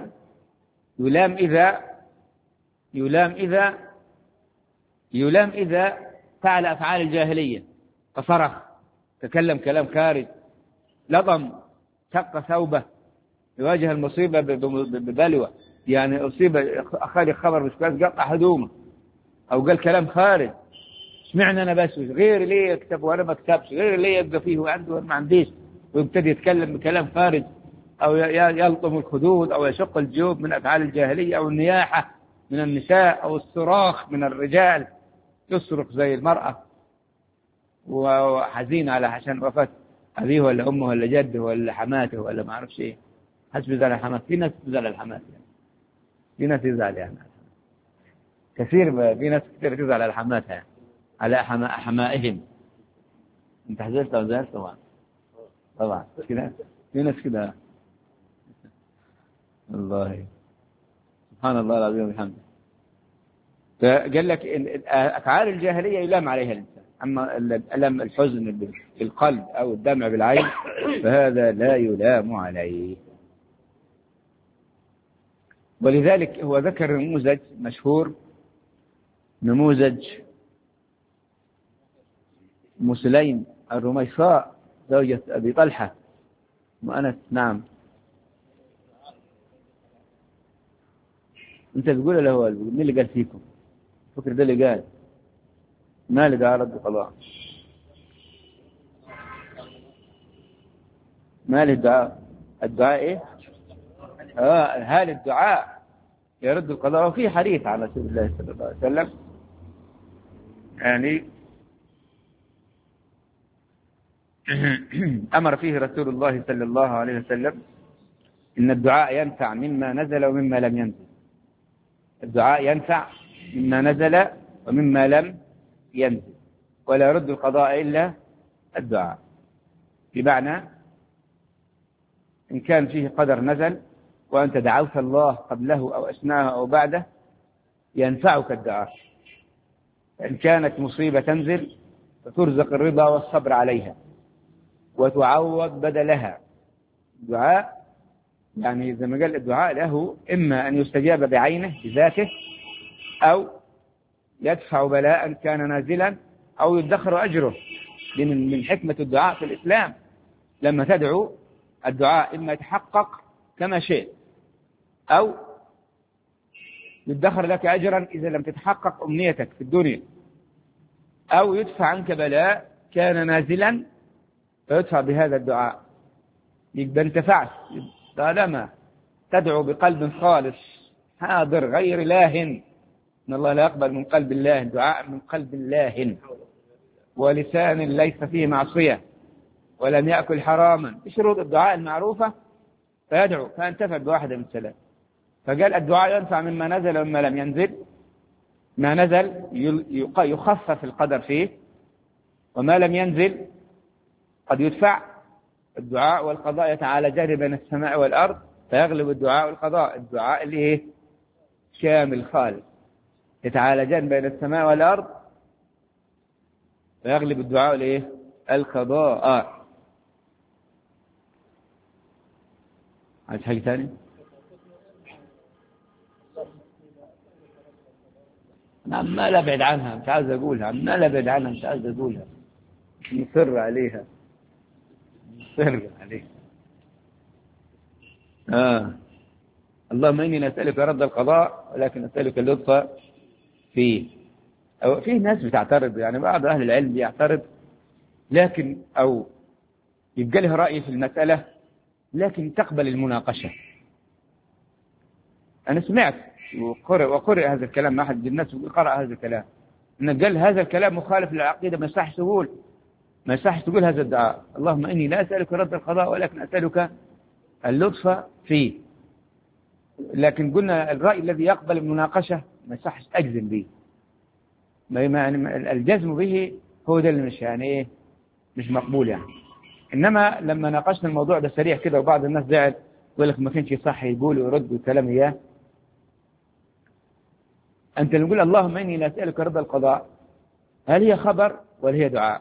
إذا فعل أفعال الجاهلية، فصرخ، تكلم كلام خارج، لطم، شق ثوبه، يواجه المصيبة ببلوى، يعني أصيب أخذ خبر مش كويس قطع هدومه، أو قال كلام خارج، اشمعنى أنا بس غير ليه يكتب وأنا ما اكتبش، غير ليه يبقى فيه وعنده ما عنديش، ويبتدي يتكلم بكلام خارج، أو يلطم الخدود، أو يشق الجيوب من أفعال الجاهلية، أو النياحة من النساء، أو الصراخ من الرجال، يصرخ زي المرأة وحزين على عشان وفاة أبيه ولا أمه ولا جده ولا حماته ولا ما أعرفش إيه. حسب يزعل الحمات، في ناس تزعل الحمات يعني. في ناس يزعل يعني كثير، في ناس كثير تزعل على حماتها يعني. على حمائهم. أنت حزنت أو زعلت؟ طبعا كده، في ناس كده. الله سبحان الله العظيم وبحمده. فقال لك أفعال الجاهلية يلام عليها الإنسان، أما الألم الحزن بالقلب أو الدمع بالعين فهذا لا يلام عليه. ولذلك هو ذكر نموذج مشهور، نموذج مسليم الرميصاء زوجة أبي طلحة وأنس. نعم، أنت تقول له مين اللي قال فيكم؟ فكر ده اللي قال ما اللي قال رد قضاء، ما الدعاء، الدعاء إيه؟ هل الدعاء يرد القضاء؟ وفي حديث عن رسول الله صلى الله عليه وسلم يعني أمر فيه رسول الله صلى الله عليه وسلم إن الدعاء ينفع مما نزل ومما لم ينزل. الدعاء ينفع مما نزل ومما لم ينزل، ولا يرد القضاء إلا الدعاء. بمعنى إن كان فيه قدر نزل وأنت دعوت الله قبله أو أثناءه أو بعده ينفعك الدعاء. إن كانت مصيبة تنزل فترزق الرضا والصبر عليها وتعوض بدلها. الدعاء يعني زي ما قال الدعاء له إما أن يستجاب بعينه بذاته، أو يدفع بلاء كان نازلا، أو يدخر أجره. من حكمة الدعاء في الإسلام لما تدعو الدعاء إما يتحقق كما شئت، أو يدخر لك أجرا إذا لم تتحقق أمنيتك في الدنيا، أو يدفع عنك بلاء كان نازلا فيدفع بهذا الدعاء. يبقى انتفعت طالما تدعو بقلب خالص حاضر غير لاهن. إن الله لا يقبل من قلب الله دعاء من قلب لاهن، ولسان ليس فيه معصية، ولم يأكل حراما، بشروط الدعاء المعروفة، فيدعو فانتفع بواحدة من الثلاث. فقال الدعاء ينفع مما نزل ومما لم ينزل. ما نزل يخفف القدر فيه، وما لم ينزل قد يدفع. الدعاء والقضاء يتعالجان بين السماء والأرض، فيغلب الدعاء والقضاء. الدعاء اللي هي كامل خالص يتعالجان بين السماء والأرض، فيغلب الدعاء اللي هي القضاء. عايز حاجة ثانية؟ أنا عمال أبعد عنها، مش عايز أقولها، عمال أبعد عنها، مش عايز أقولها، مصر عليها، مصر عليها. اللهم إني نسألك رد القضاء ولكن نسألك اللطف فيه. أو فيه ناس بتعترض، يعني بعض أهل العلم يعترض، لكن أو يبقى له رأي في المسألة لكن تقبل المناقشة. أنا سمعت وقرأ هذا الكلام مع أحد الناس، قرأ هذا الكلام إن قال هذا الكلام مخالف للعقيدة، ما يصحش تقول هذا الدعاء. اللهم إني لا أسألك رد القضاء ولكن أسألك اللطف فيه. لكن قلنا الرأي الذي يقبل المناقشة ما يصحش أجزم به، الجزم به هو ده اللي مش يعني إيه، مش مقبول يعني. إنما لما ناقشنا الموضوع ده سريع كده وبعض الناس زعل يقول لك ما كانش صح يقول ويرد وكلام إياه. أنت اللي نقول اللهم إني لا أسألك رضا القضاء، هل هي خبر ولا هي دعاء؟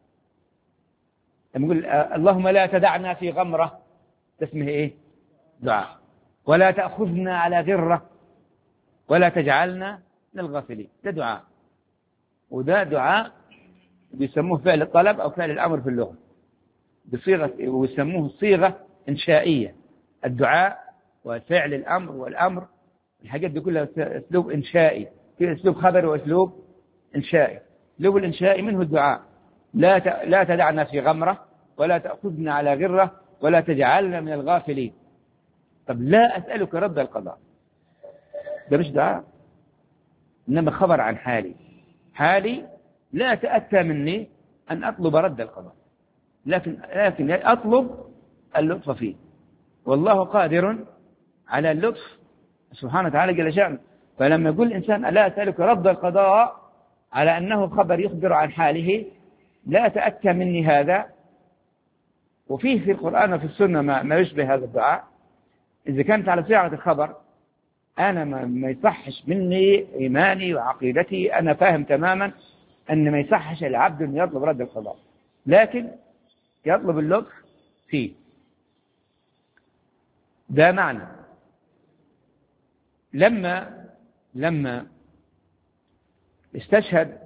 لما نقول اللهم لا تدعنا في غمرة، تسمه إيه؟ دعاء. ولا تأخذنا على غرة ولا تجعلنا من الغافلين، ده دعاء. وده دعاء بيسموه فعل الطلب أو فعل الأمر في اللغة بصيغة، ويسموه صيغة إنشائية. الدعاء وفعل الأمر والأمر الحاجات دي كلها أسلوب إنشائي، في أسلوب خبري وأسلوب إنشائي. أسلوب الإنشائي منه الدعاء، لا تدعنا في غمرة ولا تأخذنا على غرة ولا تجعلنا من الغافلين. طب لا أسألك رد القضاء، ده مش دعاء، إنما خبر عن حالي لا تأتى مني أن أطلب رد القضاء، لكن أطلب اللطف فيه، والله قادر على اللطف سبحانه وتعالى جل شأنه. فلما يقول الإنسان لا أسألك رد القضاء على أنه خبر يخبر عن حاله، لا تأتى مني هذا. وفيه في القرآن وفي السنة ما يشبه هذا الدعاء. إذا كانت على صيغة الخبر أنا ما يصحش مني إيماني وعقيدتي، أنا فاهم تماما أن ما يصحش العبد أن يطلب رد القضاء، لكن يطلب اللطف فيه. ده معنى. لما استشهد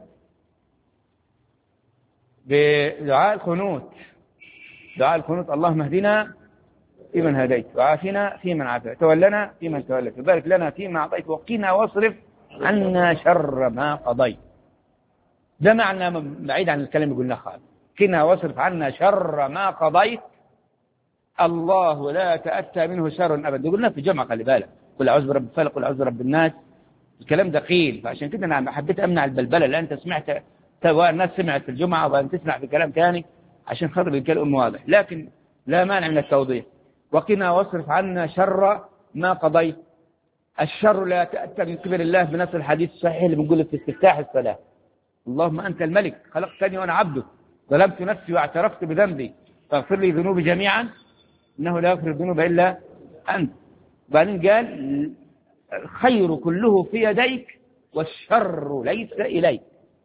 بدعاء القنوت، دعاء القنوت اللهم اهدنا فيمن هديت وعافنا فيمن عافيت تولنا فيمن توليت وبارك لنا فيما أعطيت وقنا واصرف عنا شر ما قضيت. ده معنى بعيد عن الكلام اللي قلناه خالص. قنا واصرف عنا شر ما قضيت، الله لا تأتى منه شر أبدا. قلنا في الجمعة خلي بالك، قل أعوذ برب الفلق قل أعوذ برب الناس، الكلام ده قيل، فعشان كده أنا حبيت أمنع البلبلة. لأن أنت سمعت الناس سمعت في الجمعة وبعدين تسمع في كلام ثاني عشان خاطر الكلام واضح، لكن لا مانع من التوضيح. وقنا واصرف عنا شر ما قضيت، الشر لا تأتى من قبل الله بنص الحديث الصحيح اللي بنقوله في استفتاح الصلاة: اللهم أنت الملك خلقتني وأنا عبدك ظلمت نفسي واعترفت بذنبي فاغفر لي ذنوبي جميعا إنه لا يغفر الذنوب إلا أنت. بعدين قال الخير كله في يديك والشر ليس إليك.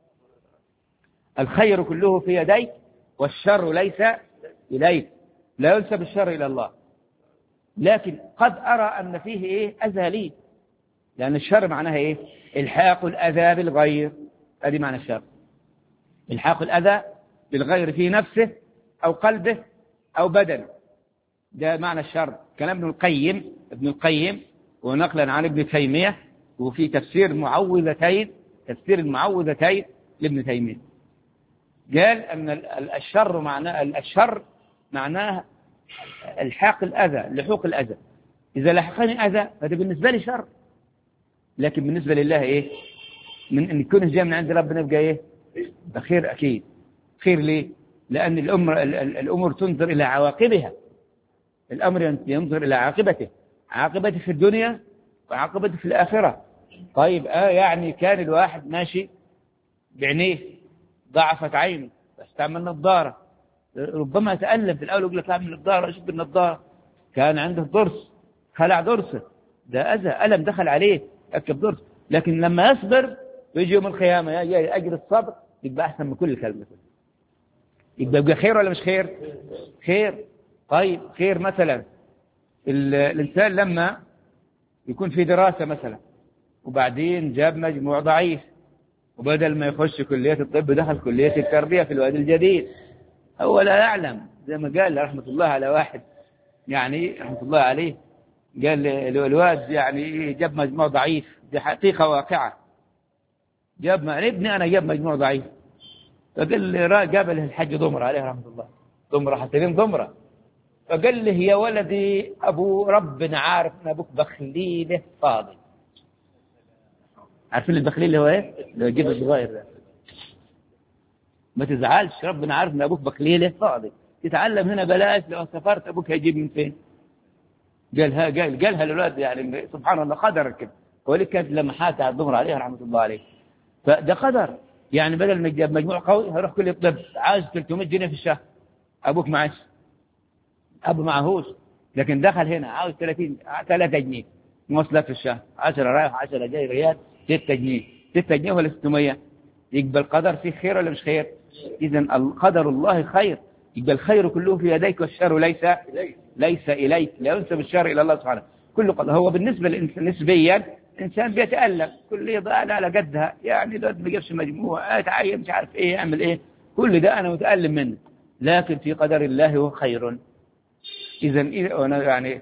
الخير كله في يديك والشر ليس إليك، لا ينسب الشر إلى الله، لكن قد أرى أن فيه إيه أذى لي، لأن الشر معناها إيه؟ إلحاق الأذى بالغير. هذه معنى الشر، إلحاق الأذى بالغير في نفسه أو قلبه أو بدنه، ده معنى الشر. كلام ابن القيم ونقلا عن ابن تيمية، وفي تفسير المعوذتين لابن تيمية قال أن الشر معناه الحاق الأذى، لحوق الأذى. إذا لحقني أذى فهذا بالنسبة لي شر، لكن بالنسبة لله إيه؟ من أن يكون جاء من عند ربنا يبقى إيه؟ بخير أكيد. خير ليه؟ لأن الأمور تنظر إلى عواقبها، الأمر ينظر إلى عاقبته في الدنيا وعاقبته في الآخرة. طيب يعني كان الواحد ماشي بعينيه ضعفت عينه فاستعمل نظارة، ربما تألم في الأول يقول لك أعمل نظارة أشد النظارة، كان عنده ضرس خلع ضرسه، ده أذى ألم دخل عليه أكب ضرس، لكن لما يصبر ويجي يوم القيامة يا أجر الصبر يبقى أحسن من كل كلمة. يبقى خير ولا مش خير؟ خير. طيب خير مثلا الإنسان لما يكون في دراسة مثلا وبعدين جاب مجموع ضعيف، وبدل ما يخش كلية الطب دخل كلية التربية في الوادي الجديد، هو لا يعلم. زي ما قال رحمة الله على واحد يعني رحمة الله عليه، قال الواد يعني جاب مجموع ضعيف، دي حقيقة واقعة، ابني أنا جاب مجموع ضعيف، فقال قابله الحج ضمرة عليه رحمة الله، ضمرة حسنين ضمرة، فقال له يا ولدي أبو ربنا عارف أن أبوك بخليله فاضي. عارفين البخليل اللي هو إيه؟ اللي يجيب الصغير ده، ما تزعلش، ربنا عارف أن أبوك بخليله فاضي، تتعلم هنا بلاش، لو سافرت أبوك هيجيب من فين؟ قالها للولد، يعني سبحان الله قدر كده. ولك كانت لمحات على الضمر عليه رحمة الله عليه، فده قدر. يعني بدل ما يجيب مجموع قوي هيروح كل الطب عايز 300 جنيه في الشهر، أبوك معاش، أبو معهوش، لكن دخل هنا عاوز 3 جنيه مواصلات في الشهر، 10 رايح 10 جاي ريال، 6 جنيه، 6 جنيه ولا 600، يقبل القدر فيه خير ولا مش خير؟ إذا قدر الله خير، يبقى الخير كله في يديك والشر ليس إليك، لا ينسب الشر إلى الله سبحانه. كل قدر هو بالنسبة للإنسان نسبيا، إنسان بيتألم كل يضاء على قدها، يعني ده ما جابش مجموعة تعين مش عارف إيه يعمل إيه، كل ده أنا متألم منه، لكن في قدر الله هو خير. إذا أنا يعني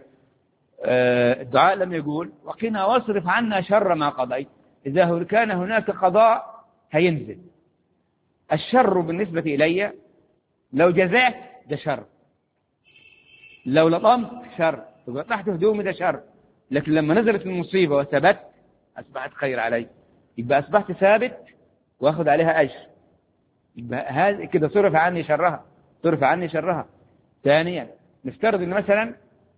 الدعاء لم يقول وقنا واصرف عنا شر ما قضيت، إذا كان هناك قضاء هينزل الشر بالنسبة إلي، لو جزعت ده شر، لو لطمت شر، وقطعت هدومي ده شر، لكن لما نزلت المصيبة وثبت أصبحت خير علي، يبقى أصبحت ثابت وأخذ عليها أجر، يبقى هذا كده صرف عني شرها. ثانيا نفترض إن مثلا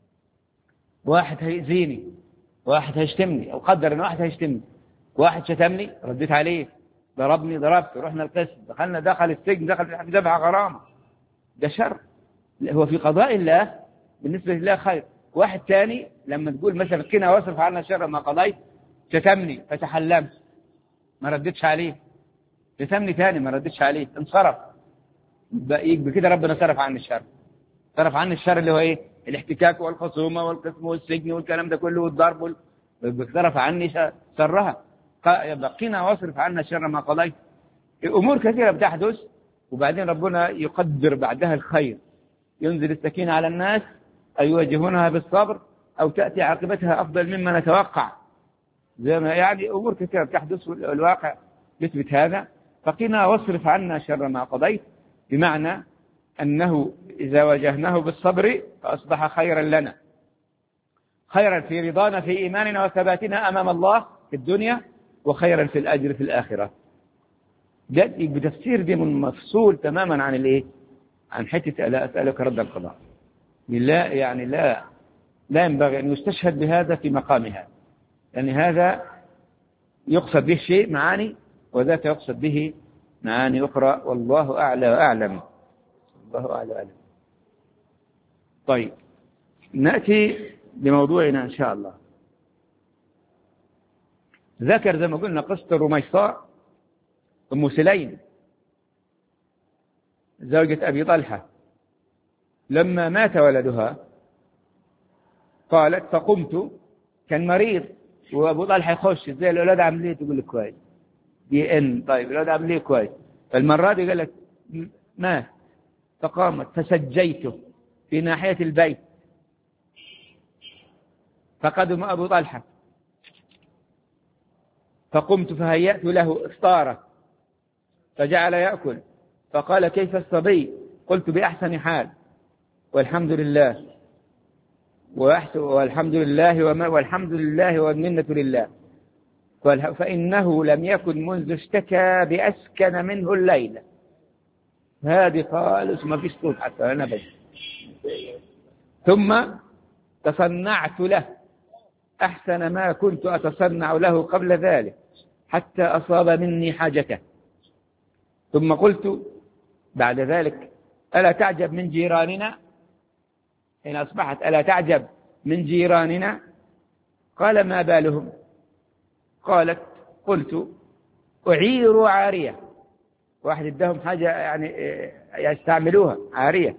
واحد هيأذيني، واحد هيشتمني، أو قدر إن واحد هيشتمني، واحد شتمني رديت عليه، ضربني ضربت، رحنا القسم، دخل السجن، دخل في دفع غرامة، ده شر، هو في قضاء الله بالنسبة لله خير. واحد ثاني لما تقول مثلا قنا واصرف عنا شر ما قضيت، شتمني فتحلمت ما ردتش عليه، شتمني ثاني ما ردتش عليه، انصرف، يبقى كده ربنا صرف عني الشر اللي هو ايه؟ الاحتكاك والخصومة والقسم والسجن والكلام ده كله والضرب صرف عني شرها. قنا واصرف عنا شر ما قضيت. امور كثيرة بتحدث وبعدين ربنا يقدر بعدها الخير، ينزل السكينة على الناس أو يواجهونها بالصبر أو تأتي عاقبتها أفضل مما نتوقع، زي ما يعني أمور كثيرة بتحدث والواقع يثبت هذا. فقنا واصرف عنا شر ما قضيت، بمعنى أنه إذا واجهناه بالصبر فأصبح خيرا لنا، خيرا في رضانا في إيماننا وثباتنا أمام الله في الدنيا، وخيرا في الأجر في الآخرة. بتفسير دي من مفصول تماما عن الايه؟ عن حتة لا أسألك رد القضاء. لا يعني لا ينبغي أن يستشهد بهذا في مقامها، يعني هذا يقصد به شيء معاني، وذاك يقصد به معاني أخرى، والله أعلى وأعلم. الله أعلى وأعلم. طيب نأتي بموضوعنا إن شاء الله. ذكر زي ما قلنا قصة الرميصاء أم سليم زوجة أبي طلحة، لما مات ولدها قالت فقمت، كان مريض وأبو طلحة يخش زي الأولاد عامليه، تقول لك كويس دي إن طيب الأولاد عامليه كويس، فالمرة دي قال لك مات، فقامت فسجيته في ناحية البيت، فقدم أبو طلحة فقمت فهيأت له إفطاره فجعل يأكل، فقال كيف الصبي؟ قلت بأحسن حال والحمد لله والحمد لله والمنة لله، فإنه لم يكن منذ اشتكى بأسكن منه الليلة. هذه خالص ما فيش صوت حتى أنا بس. ثم تصنعت له أحسن ما كنت أتصنع له قبل ذلك حتى أصاب مني حاجته، ثم قلت بعد ذلك ألا تعجب من جيراننا حين أصبحت، ألا تعجب من جيراننا؟ قال ما بالهم؟ قالت قلت أعير عارية، واحد ادهم حاجة يعني يستعملوها عارية،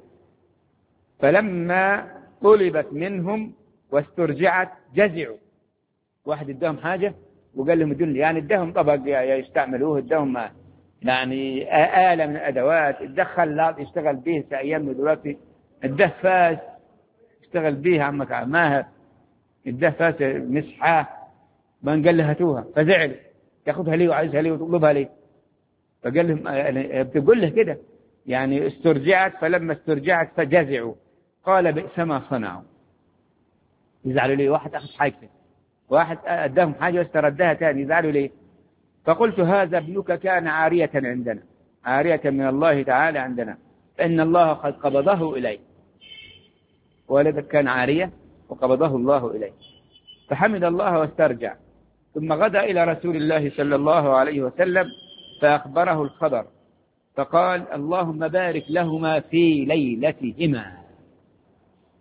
فلما طلبت منهم واسترجعت جزعوا، واحد ادهم حاجة وقال لهم ادوني، يعني ادهم طبق يستعملوه، ادهم يعني آلة من الأدوات، اتدخل يشتغل به في أيامنا دلوقتي، الدفاس يشتغل به عمك ماهر، الدفاس مسحاه، ما قال له هاتوها، فزعل ياخذها لي وعايزها لي وتطلبها لي، فقال لهم بتقول له كده يعني استرجعت، فلما استرجعت فجزعوا، قال بئس ما صنعوا. يزعلوا ليه؟ واحد أخذ حاجته، واحد أداهم حاجة واستردها تاني، يزعلوا ليه؟ فقلت هذا ابنك كان عارية عندنا، عارية من الله تعالى عندنا، فإن الله قد قبضه إليه، ولدك كان عارية وقبضه الله إليه، فحمد الله واسترجع، ثم غدا إلى رسول الله صلى الله عليه وسلم فأخبره الخبر، فقال اللهم بارك لهما في ليلتهما،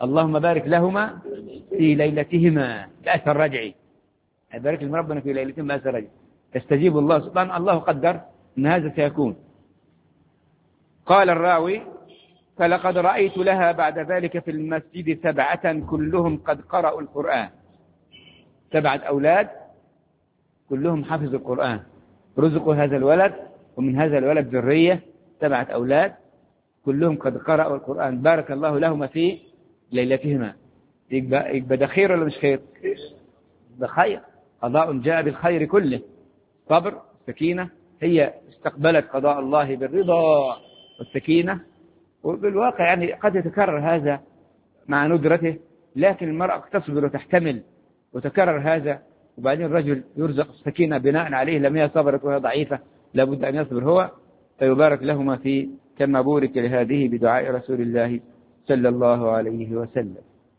اللهم بارك لهما في ليلتهما بأثر رجعي، بارك لهم ربنا في ليلتهم بأثر رجعي، يستجيب الله سبحانه، الله قدر أن هذا سيكون. قال الراوي: فلقد رأيت لها بعد ذلك في المسجد 7 كلهم قد قرأوا القرآن، 7 أولاد كلهم حفظوا القرآن، رزقوا هذا الولد، ومن هذا الولد ذرية 7 أولاد كلهم قد قرأوا القرآن، بارك الله لهما في ليلتهما. يبقى ده خير ولا مش خير؟ ده خير، قضاء جاء بالخير كله. صبر، سكينة، هي استقبلت قضاء الله بالرضا والسكينة. وبالواقع يعني قد يتكرر هذا مع ندرته، لكن المرأة تصبر وتحتمل، وتكرر هذا، وبعدين الرجل يرزق السكينة بناء عليه، لم هي صبرت وهي ضعيفة لابد أن يصبر هو، فيبارك لهما في كما بورك لهذه بدعاء رسول الله صلى الله عليه وسلم.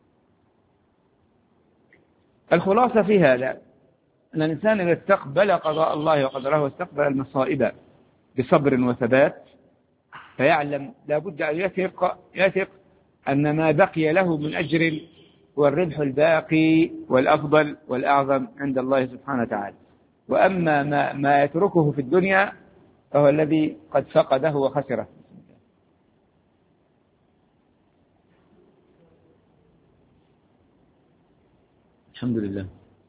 الخلاصة في هذا أن الإنسان إذا استقبل قضاء الله وقدره واستقبل المصائب بصبر وثبات، فيعلم لابد أن يثق أن ما بقي له من أجر هو الربح الباقي والأفضل والأعظم عند الله سبحانه وتعالى. وأما ما يتركه في الدنيا فهو الذي قد فقده وخسره. الحمد لله.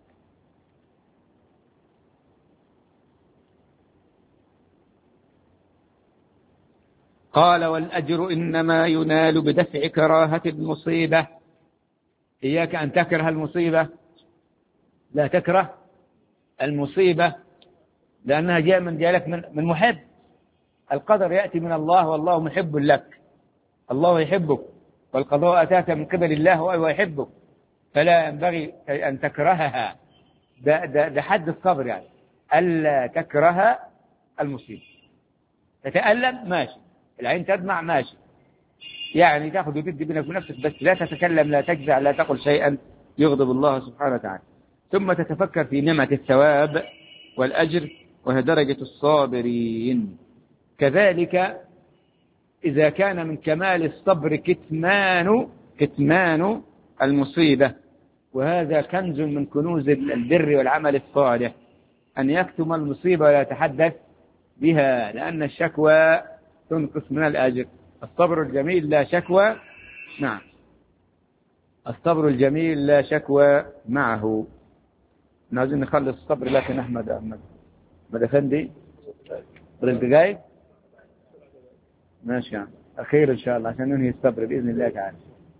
قال: والأجر إنما ينال بدفع كراهة المصيبة. إياك أن تكره المصيبة، لا تكره المصيبة، لأنها جاء من محب. القدر يأتي من الله، والله محب لك، الله يحبك، والقضاء أتاك من قبل الله وهو يحبك، فلا ينبغي أن تكرهها. ده حد الصبر، يعني ألا تكره المصيبة. تتألم ماشي، العين تدمع ماشي، يعني تأخذ وتدي بينك ونفسك، بس لا تتكلم، لا تجزع، لا تقل شيئا يغضب الله سبحانه وتعالى. ثم تتفكر في نعمة الثواب والأجر وهي درجة الصابرين. كذلك إذا كان من كمال الصبر كتمان المصيبة، وهذا كنز من كنوز البر والعمل الصالح، أن يكتم المصيبة ولا يتحدث بها، لأن الشكوى تنقص من الأجر. الصبر الجميل لا شكوى، نعم، الصبر الجميل لا شكوى معه. عايزين نخلص الصبر، لكن أحمد أفندي رزق جاي ماشي، يعني أخير إن شاء الله عشان ننهي الصبر بإذن الله تعالى.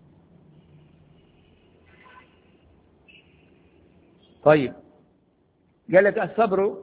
طيب، قال لك الصبر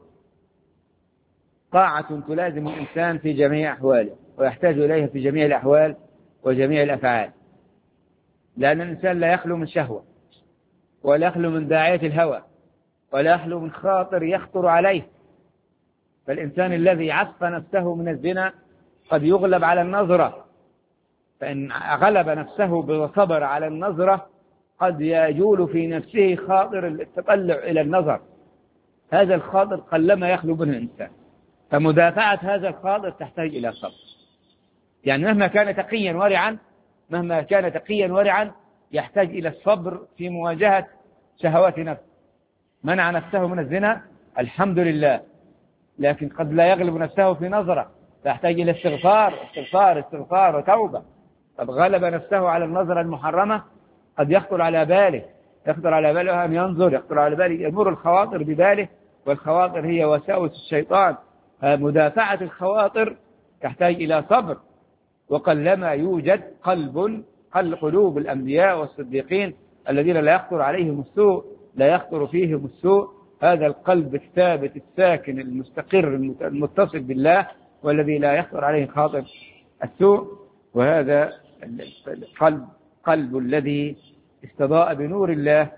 طاعة تلازم الإنسان في جميع أحواله، ويحتاج إليها في جميع الأحوال وجميع الأفعال، لأن الإنسان لا يخلو من شهوة، ولا يخلو من داعية الهوى، ولا يخلو من خاطر يخطر عليه. فالإنسان الذي عصف نفسه من الزنا قد يغلب على النظرة، فإن غلب نفسه وصبر على النظرة قد يجول في نفسه خاطر التطلع إلى النظر. هذا الخاطر قلما يخلو منه الإنسان، فمدافعة هذا الخاطر تحتاج إلى صبر. يعني مهما كان تقيا ورعا يحتاج إلى الصبر في مواجهة شهوات نفسه. منع نفسه من الزنا الحمد لله، لكن قد لا يغلب نفسه في نظرة، تحتاج إلى استغفار وتوبة. قد غلب نفسه على النظرة المحرمة، قد يخطر على باله أن ينظر، يخطر على باله، يمر الخواطر بباله، والخواطر هي وساوس الشيطان. مدافعة الخواطر تحتاج إلى صبر. وقلما يوجد قلوب الأنبياء والصديقين الذين لا يخطر فيهم السوء، هذا القلب الثابت الساكن المستقر المتصل بالله، والذي لا يخطر عليه خاطر السوء. وهذا قلب الذي استضاء بنور الله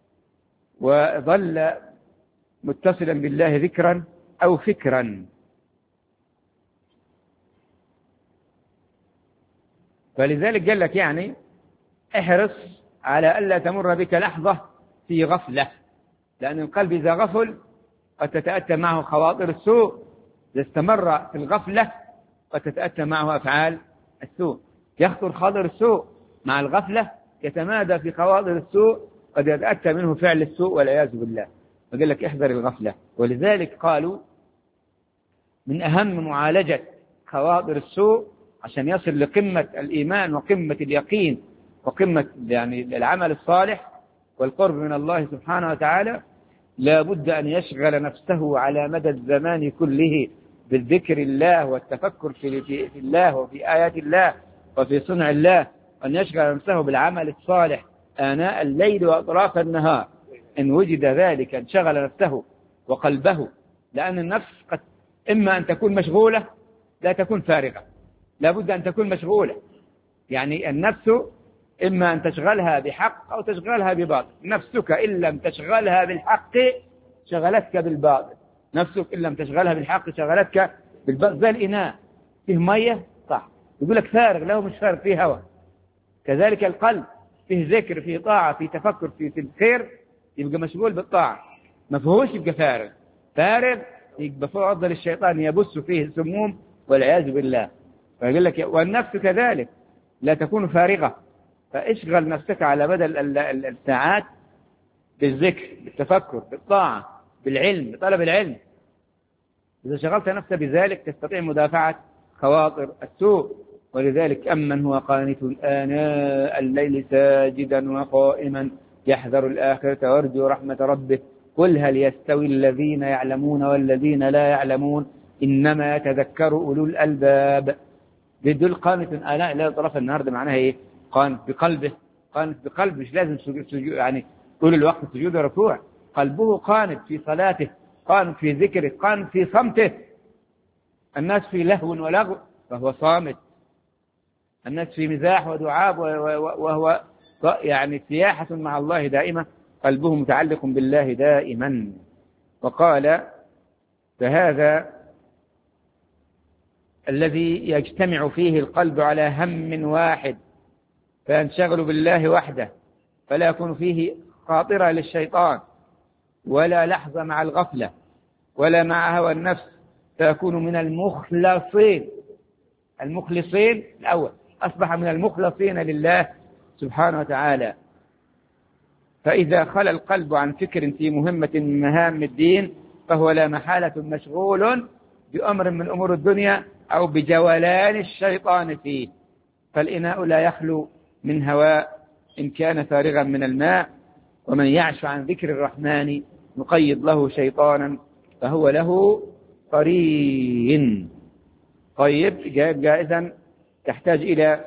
وظل متصلا بالله ذكرا أو فكرا. فلذلك قال لك يعني احرص على ألا تمر بك لحظة في غفلة، لأن القلب إذا غفل قد تتأتى معه خواطر السوء، إذا استمر في الغفلة قد تتأتى معه أفعال السوء. يخطر خاطر السوء مع الغفلة، يتمادى في خواطر السوء قد يتأتى منه فعل السوء والعياذ بالله. فقال لك احذر الغفلة. ولذلك قالوا من أهم معالجة خواطر السوء عشان يصل لقمة الإيمان وقمة اليقين وقمة يعني العمل الصالح والقرب من الله سبحانه وتعالى، لا بد أن يشغل نفسه على مدى الزمان كله بالذكر الله والتفكر في الله وفي آيات الله وفي صنع الله، أن يشغل نفسه بالعمل الصالح آناء الليل وأطراف النهار. إن وجد ذلك انشغل نفسه وقلبه، لأن النفس قد إما أن تكون مشغولة لا تكون فارغة، لا بد أن تكون مشغولة. يعني النفس إما أن تشغلها بحق أو تشغلها بباطل. نفسك إن لم تشغلها بالحق شغلتك بالباطل، نفسك إن لم تشغلها بالحق شغلتك بالباطل. زي الإناء فيه مية صح، يقول لك فارغ، له مش فارغ، فيه هواء. كذلك القلب فيه ذكر، فيه طاعة، فيه تفكر في الخير، يبقى مشغول بالطاعة. ما فيهوش يبقى فارغ، فارغ يبقى فضل الشيطان يبث فيه السموم والعياذ بالله. فيقول لك والنفس كذلك لا تكون فارغة، فاشغل نفسك على مدى الساعات بالذكر، بالتفكر، بالطاعة، بالعلم، بطلب العلم. إذا شغلت نفسك بذلك تستطيع مدافعة خواطر السوء. ولذلك أمن هو قانت آناء الليل ساجدا وقائما يحذر الآخرة ويرجو رحمة ربه قل هل يستوي الذين يعلمون والذين لا يعلمون إنما يتذكر أولو الألباب. بدل قانت آناء الليل طرف النهار، ده معناها إيه؟ قانت بقلبه، قانت بقلبه، مش لازم سجود يعني طول الوقت سجود وركوع. قلبه قانت في صلاته، قانت في ذكره، قانت في صمته. الناس في لهو ولغو فهو صامت، الناس في مزاح ودعاب وهو يعني سياحة مع الله دائمة، قلبه متعلق بالله دائما. وقال فهذا الذي يجتمع فيه القلب على هم واحد فينشغل بالله وحده، فلا يكون فيه خاطرة للشيطان ولا لحظة مع الغفلة ولا مع هوى النفس، فيكون من المخلصين. المخلصين الأول أصبح من المخلصين لله سبحانه وتعالى. فإذا خلى القلب عن فكر في مهمة من مهام الدين فهو لا محالة مشغول بأمر من أمور الدنيا أو بجولان الشيطان فيه. فالإناء لا يخلو من هواء إن كان فارغا من الماء، ومن يعش عن ذكر الرحمن نقيض له شيطانا فهو له قرين. طيب جائزا تحتاج إلى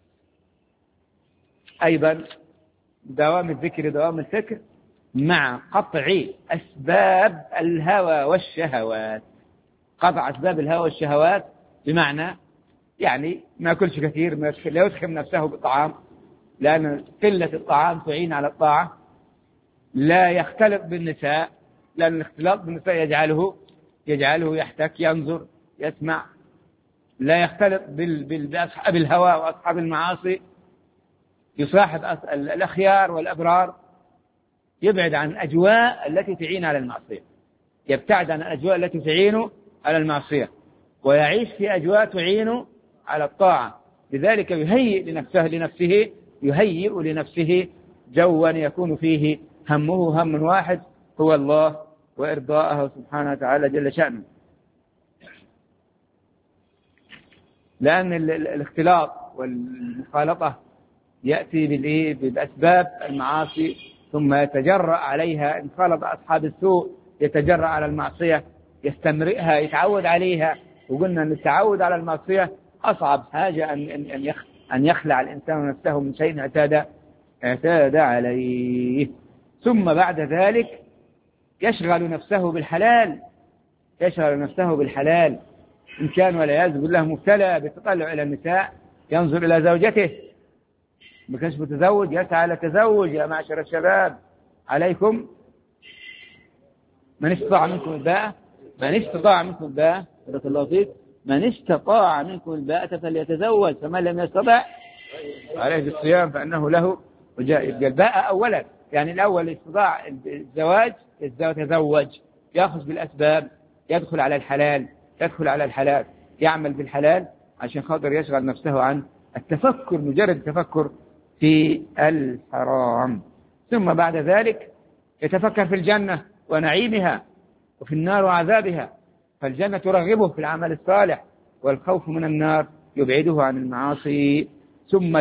أيضا دوام الذكر دوام الفكر مع قطع أسباب الهوى والشهوات. قطع أسباب الهوى والشهوات بمعنى يعني ما يأكلش كثير، لا يدخل نفسه بالطعام لأن قلة الطعام تعين على الطاعة. لا يختلط بالنساء لأن الاختلاط بالنساء يجعله يحتك، ينظر، يسمع. لا يختلط بأصحاب الهوى وأصحاب المعاصي، يصاحب الأخيار والأبرار. يبعد عن الأجواء التي تعين على المعصية، يبتعد عن الأجواء التي تعين على المعصية ويعيش في أجواء تعين على الطاعة. لذلك يهيئ لنفسه جوا يكون فيه همه هم واحد هو الله وإرضاءه سبحانه وتعالى جل شأنه. لأن الاختلاط والمخالطة يأتي بالأسباب المعاصي ثم يتجرأ عليها. إن خالط أصحاب السوء يتجرأ على المعصية، يستمرئها، يتعود عليها. وقلنا أن التعود على المعصية أصعب حاجة أن يخلع الإنسان نفسه من شيء اعتاد عليه. ثم بعد ذلك يشغل نفسه بالحلال إن كان والعياذ بالله مبتلى بالتطلع إلى النساء، ينظر إلى زوجته، ما كانش متزوج يسعى لتزوج. يا معشر الشباب عليكم من استطاع منكم الباءة، بارك الله فيك، من استطاع منكم الباءة فليتزوج، فمن لم يستطع عليه بالصيام فإنه له وجاء. الباءة أولا يعني الأول استطاع الزواج يتزوج، يأخذ بالأسباب، يدخل على الحلال، يعمل بالحلال عشان خاطر يشغل نفسه عن التفكر، مجرد التفكر في الحرام. ثم بعد ذلك يتفكر في الجنة ونعيمها وفي النار وعذابها، فالجنة ترغبه في العمل الصالح، والخوف من النار يبعده عن المعاصي. ثم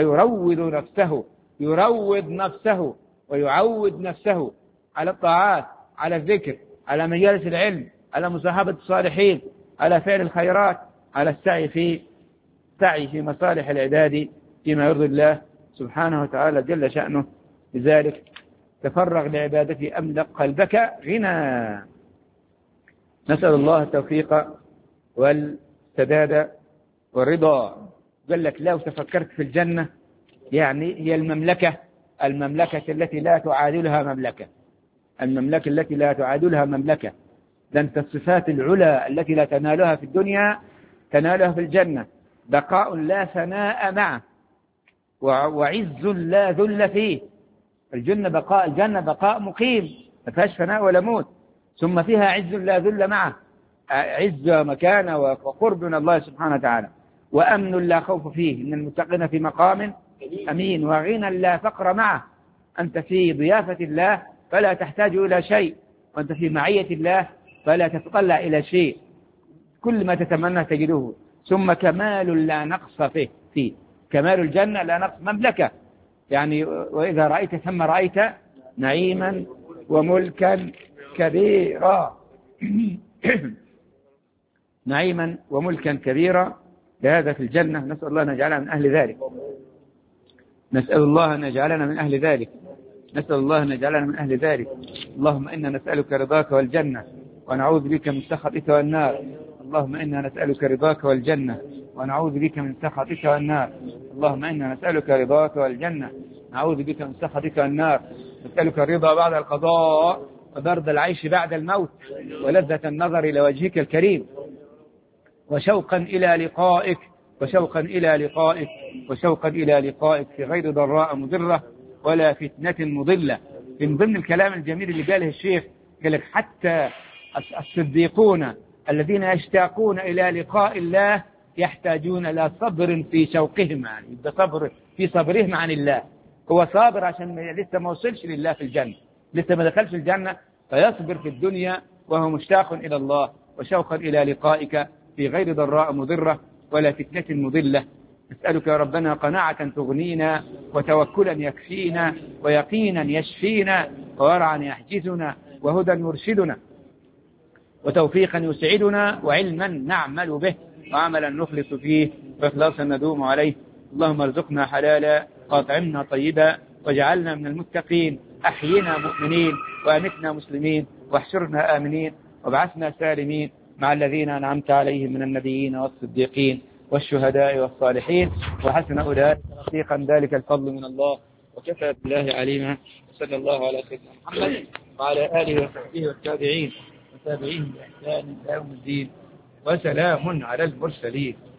يروض نفسه ويعود نفسه على الطاعات، على الذكر، على مجالس العلم، على مصاحبة الصالحين، على فعل الخيرات، على السعي في مصالح العباد فيما يرضي الله سبحانه وتعالى جل شأنه. لذلك تفرغ لعبادته أملأ قلبك غنى. نسأل الله التوفيق والسداد والرضا. قال لك لو تفكرت في الجنة، يعني هي المملكة التي لا تعادلها مملكة، المملكة التي لا تعادلها مملكة. لأن الصفات العلى التي لا تنالها في الدنيا تنالها في الجنة: بقاء لا ثناء معه، وعز لا ذل فيه. الجنة بقاء مقيم، ما فيهاش فناء ولا موت. ثم فيها عز لا ذل معه، عز ومكانة وقرب من الله سبحانه وتعالى، وأمن لا خوف فيه، إن المتقين في مقام أمين، وغنى لا فقر معه. أنت في ضيافة الله فلا تحتاج إلى شيء، وأنت في معية الله فلا تتطلع إلى شيء، كل ما تتمنى تجده. ثم كمال لا نقص فيه كمال الجنة لا نقص، مملكة يعني. وإذا رأيت ثم رأيت نعيما وملكا كبيرا نعيما وملكا كبيرا، لهذا في الجنة. نسأل الله أن يجعلنا من أهل ذلك، نسأل الله أن يجعلنا من أهل ذلك، نسأل الله أن يجعلنا من أهل ذلك. اللهم إنا نسألك رضاك والجنة ونعوذ بك من سخطك والنار. اللهم إنا نسألك رضاك والجنة ونعوذ بك من سخطك والنار. اللهم إنا نسألك رضاك والجنة نعوذ بك من سخطك والنار. نسألك الرضا بعد القضاء، وبرد العيش بعد الموت، ولذة النظر إلى وجهك الكريم، وشوقا إلى لقائك، وشوقا إلى لقائك، وشوقا إلى لقائك في غير ضراء مضرة ولا فتنة مضلة. من ضمن الكلام الجميل اللي قاله الشيخ، قال لك حتى الصديقون الذين يشتاقون إلى لقاء الله يحتاجون إلى صبر في شوقهم، يعني صبر في صبرهم عن الله. هو صابر عشان لسه ما وصلش لله في الجنة، لسه ما دخلش الجنة، فيصبر في الدنيا وهو مشتاق إلى الله وشوقا إلى لقائك في غير ضراء مضرة ولا فتنة مضلة. نسألك يا ربنا قناعة تغنينا، وتوكلا يكفينا، ويقينا يشفينا، وورعا يحجزنا، وهدى يرشدنا، وتوفيقا يسعدنا، وعلما نعمل به، وعملا نخلص فيه، وإخلاصا ندوم عليه. اللهم ارزقنا حلالا، وأطعمنا طيبا، واجعلنا من المتقين. أحينا مؤمنين، وأمتنا مسلمين، واحشرنا آمنين، وابعثنا سالمين مع الذين أنعمت عليهم من النبيين والصديقين والشهداء والصالحين، وحسن أولئك رفيقا. ذلك الفضل من الله، وكفى بالله عليما. صلى الله على سيدنا محمد وعلى آله وصحبه والتابعين وتابعين بإحسان إلى يوم الدين، وسلام على المرسلين.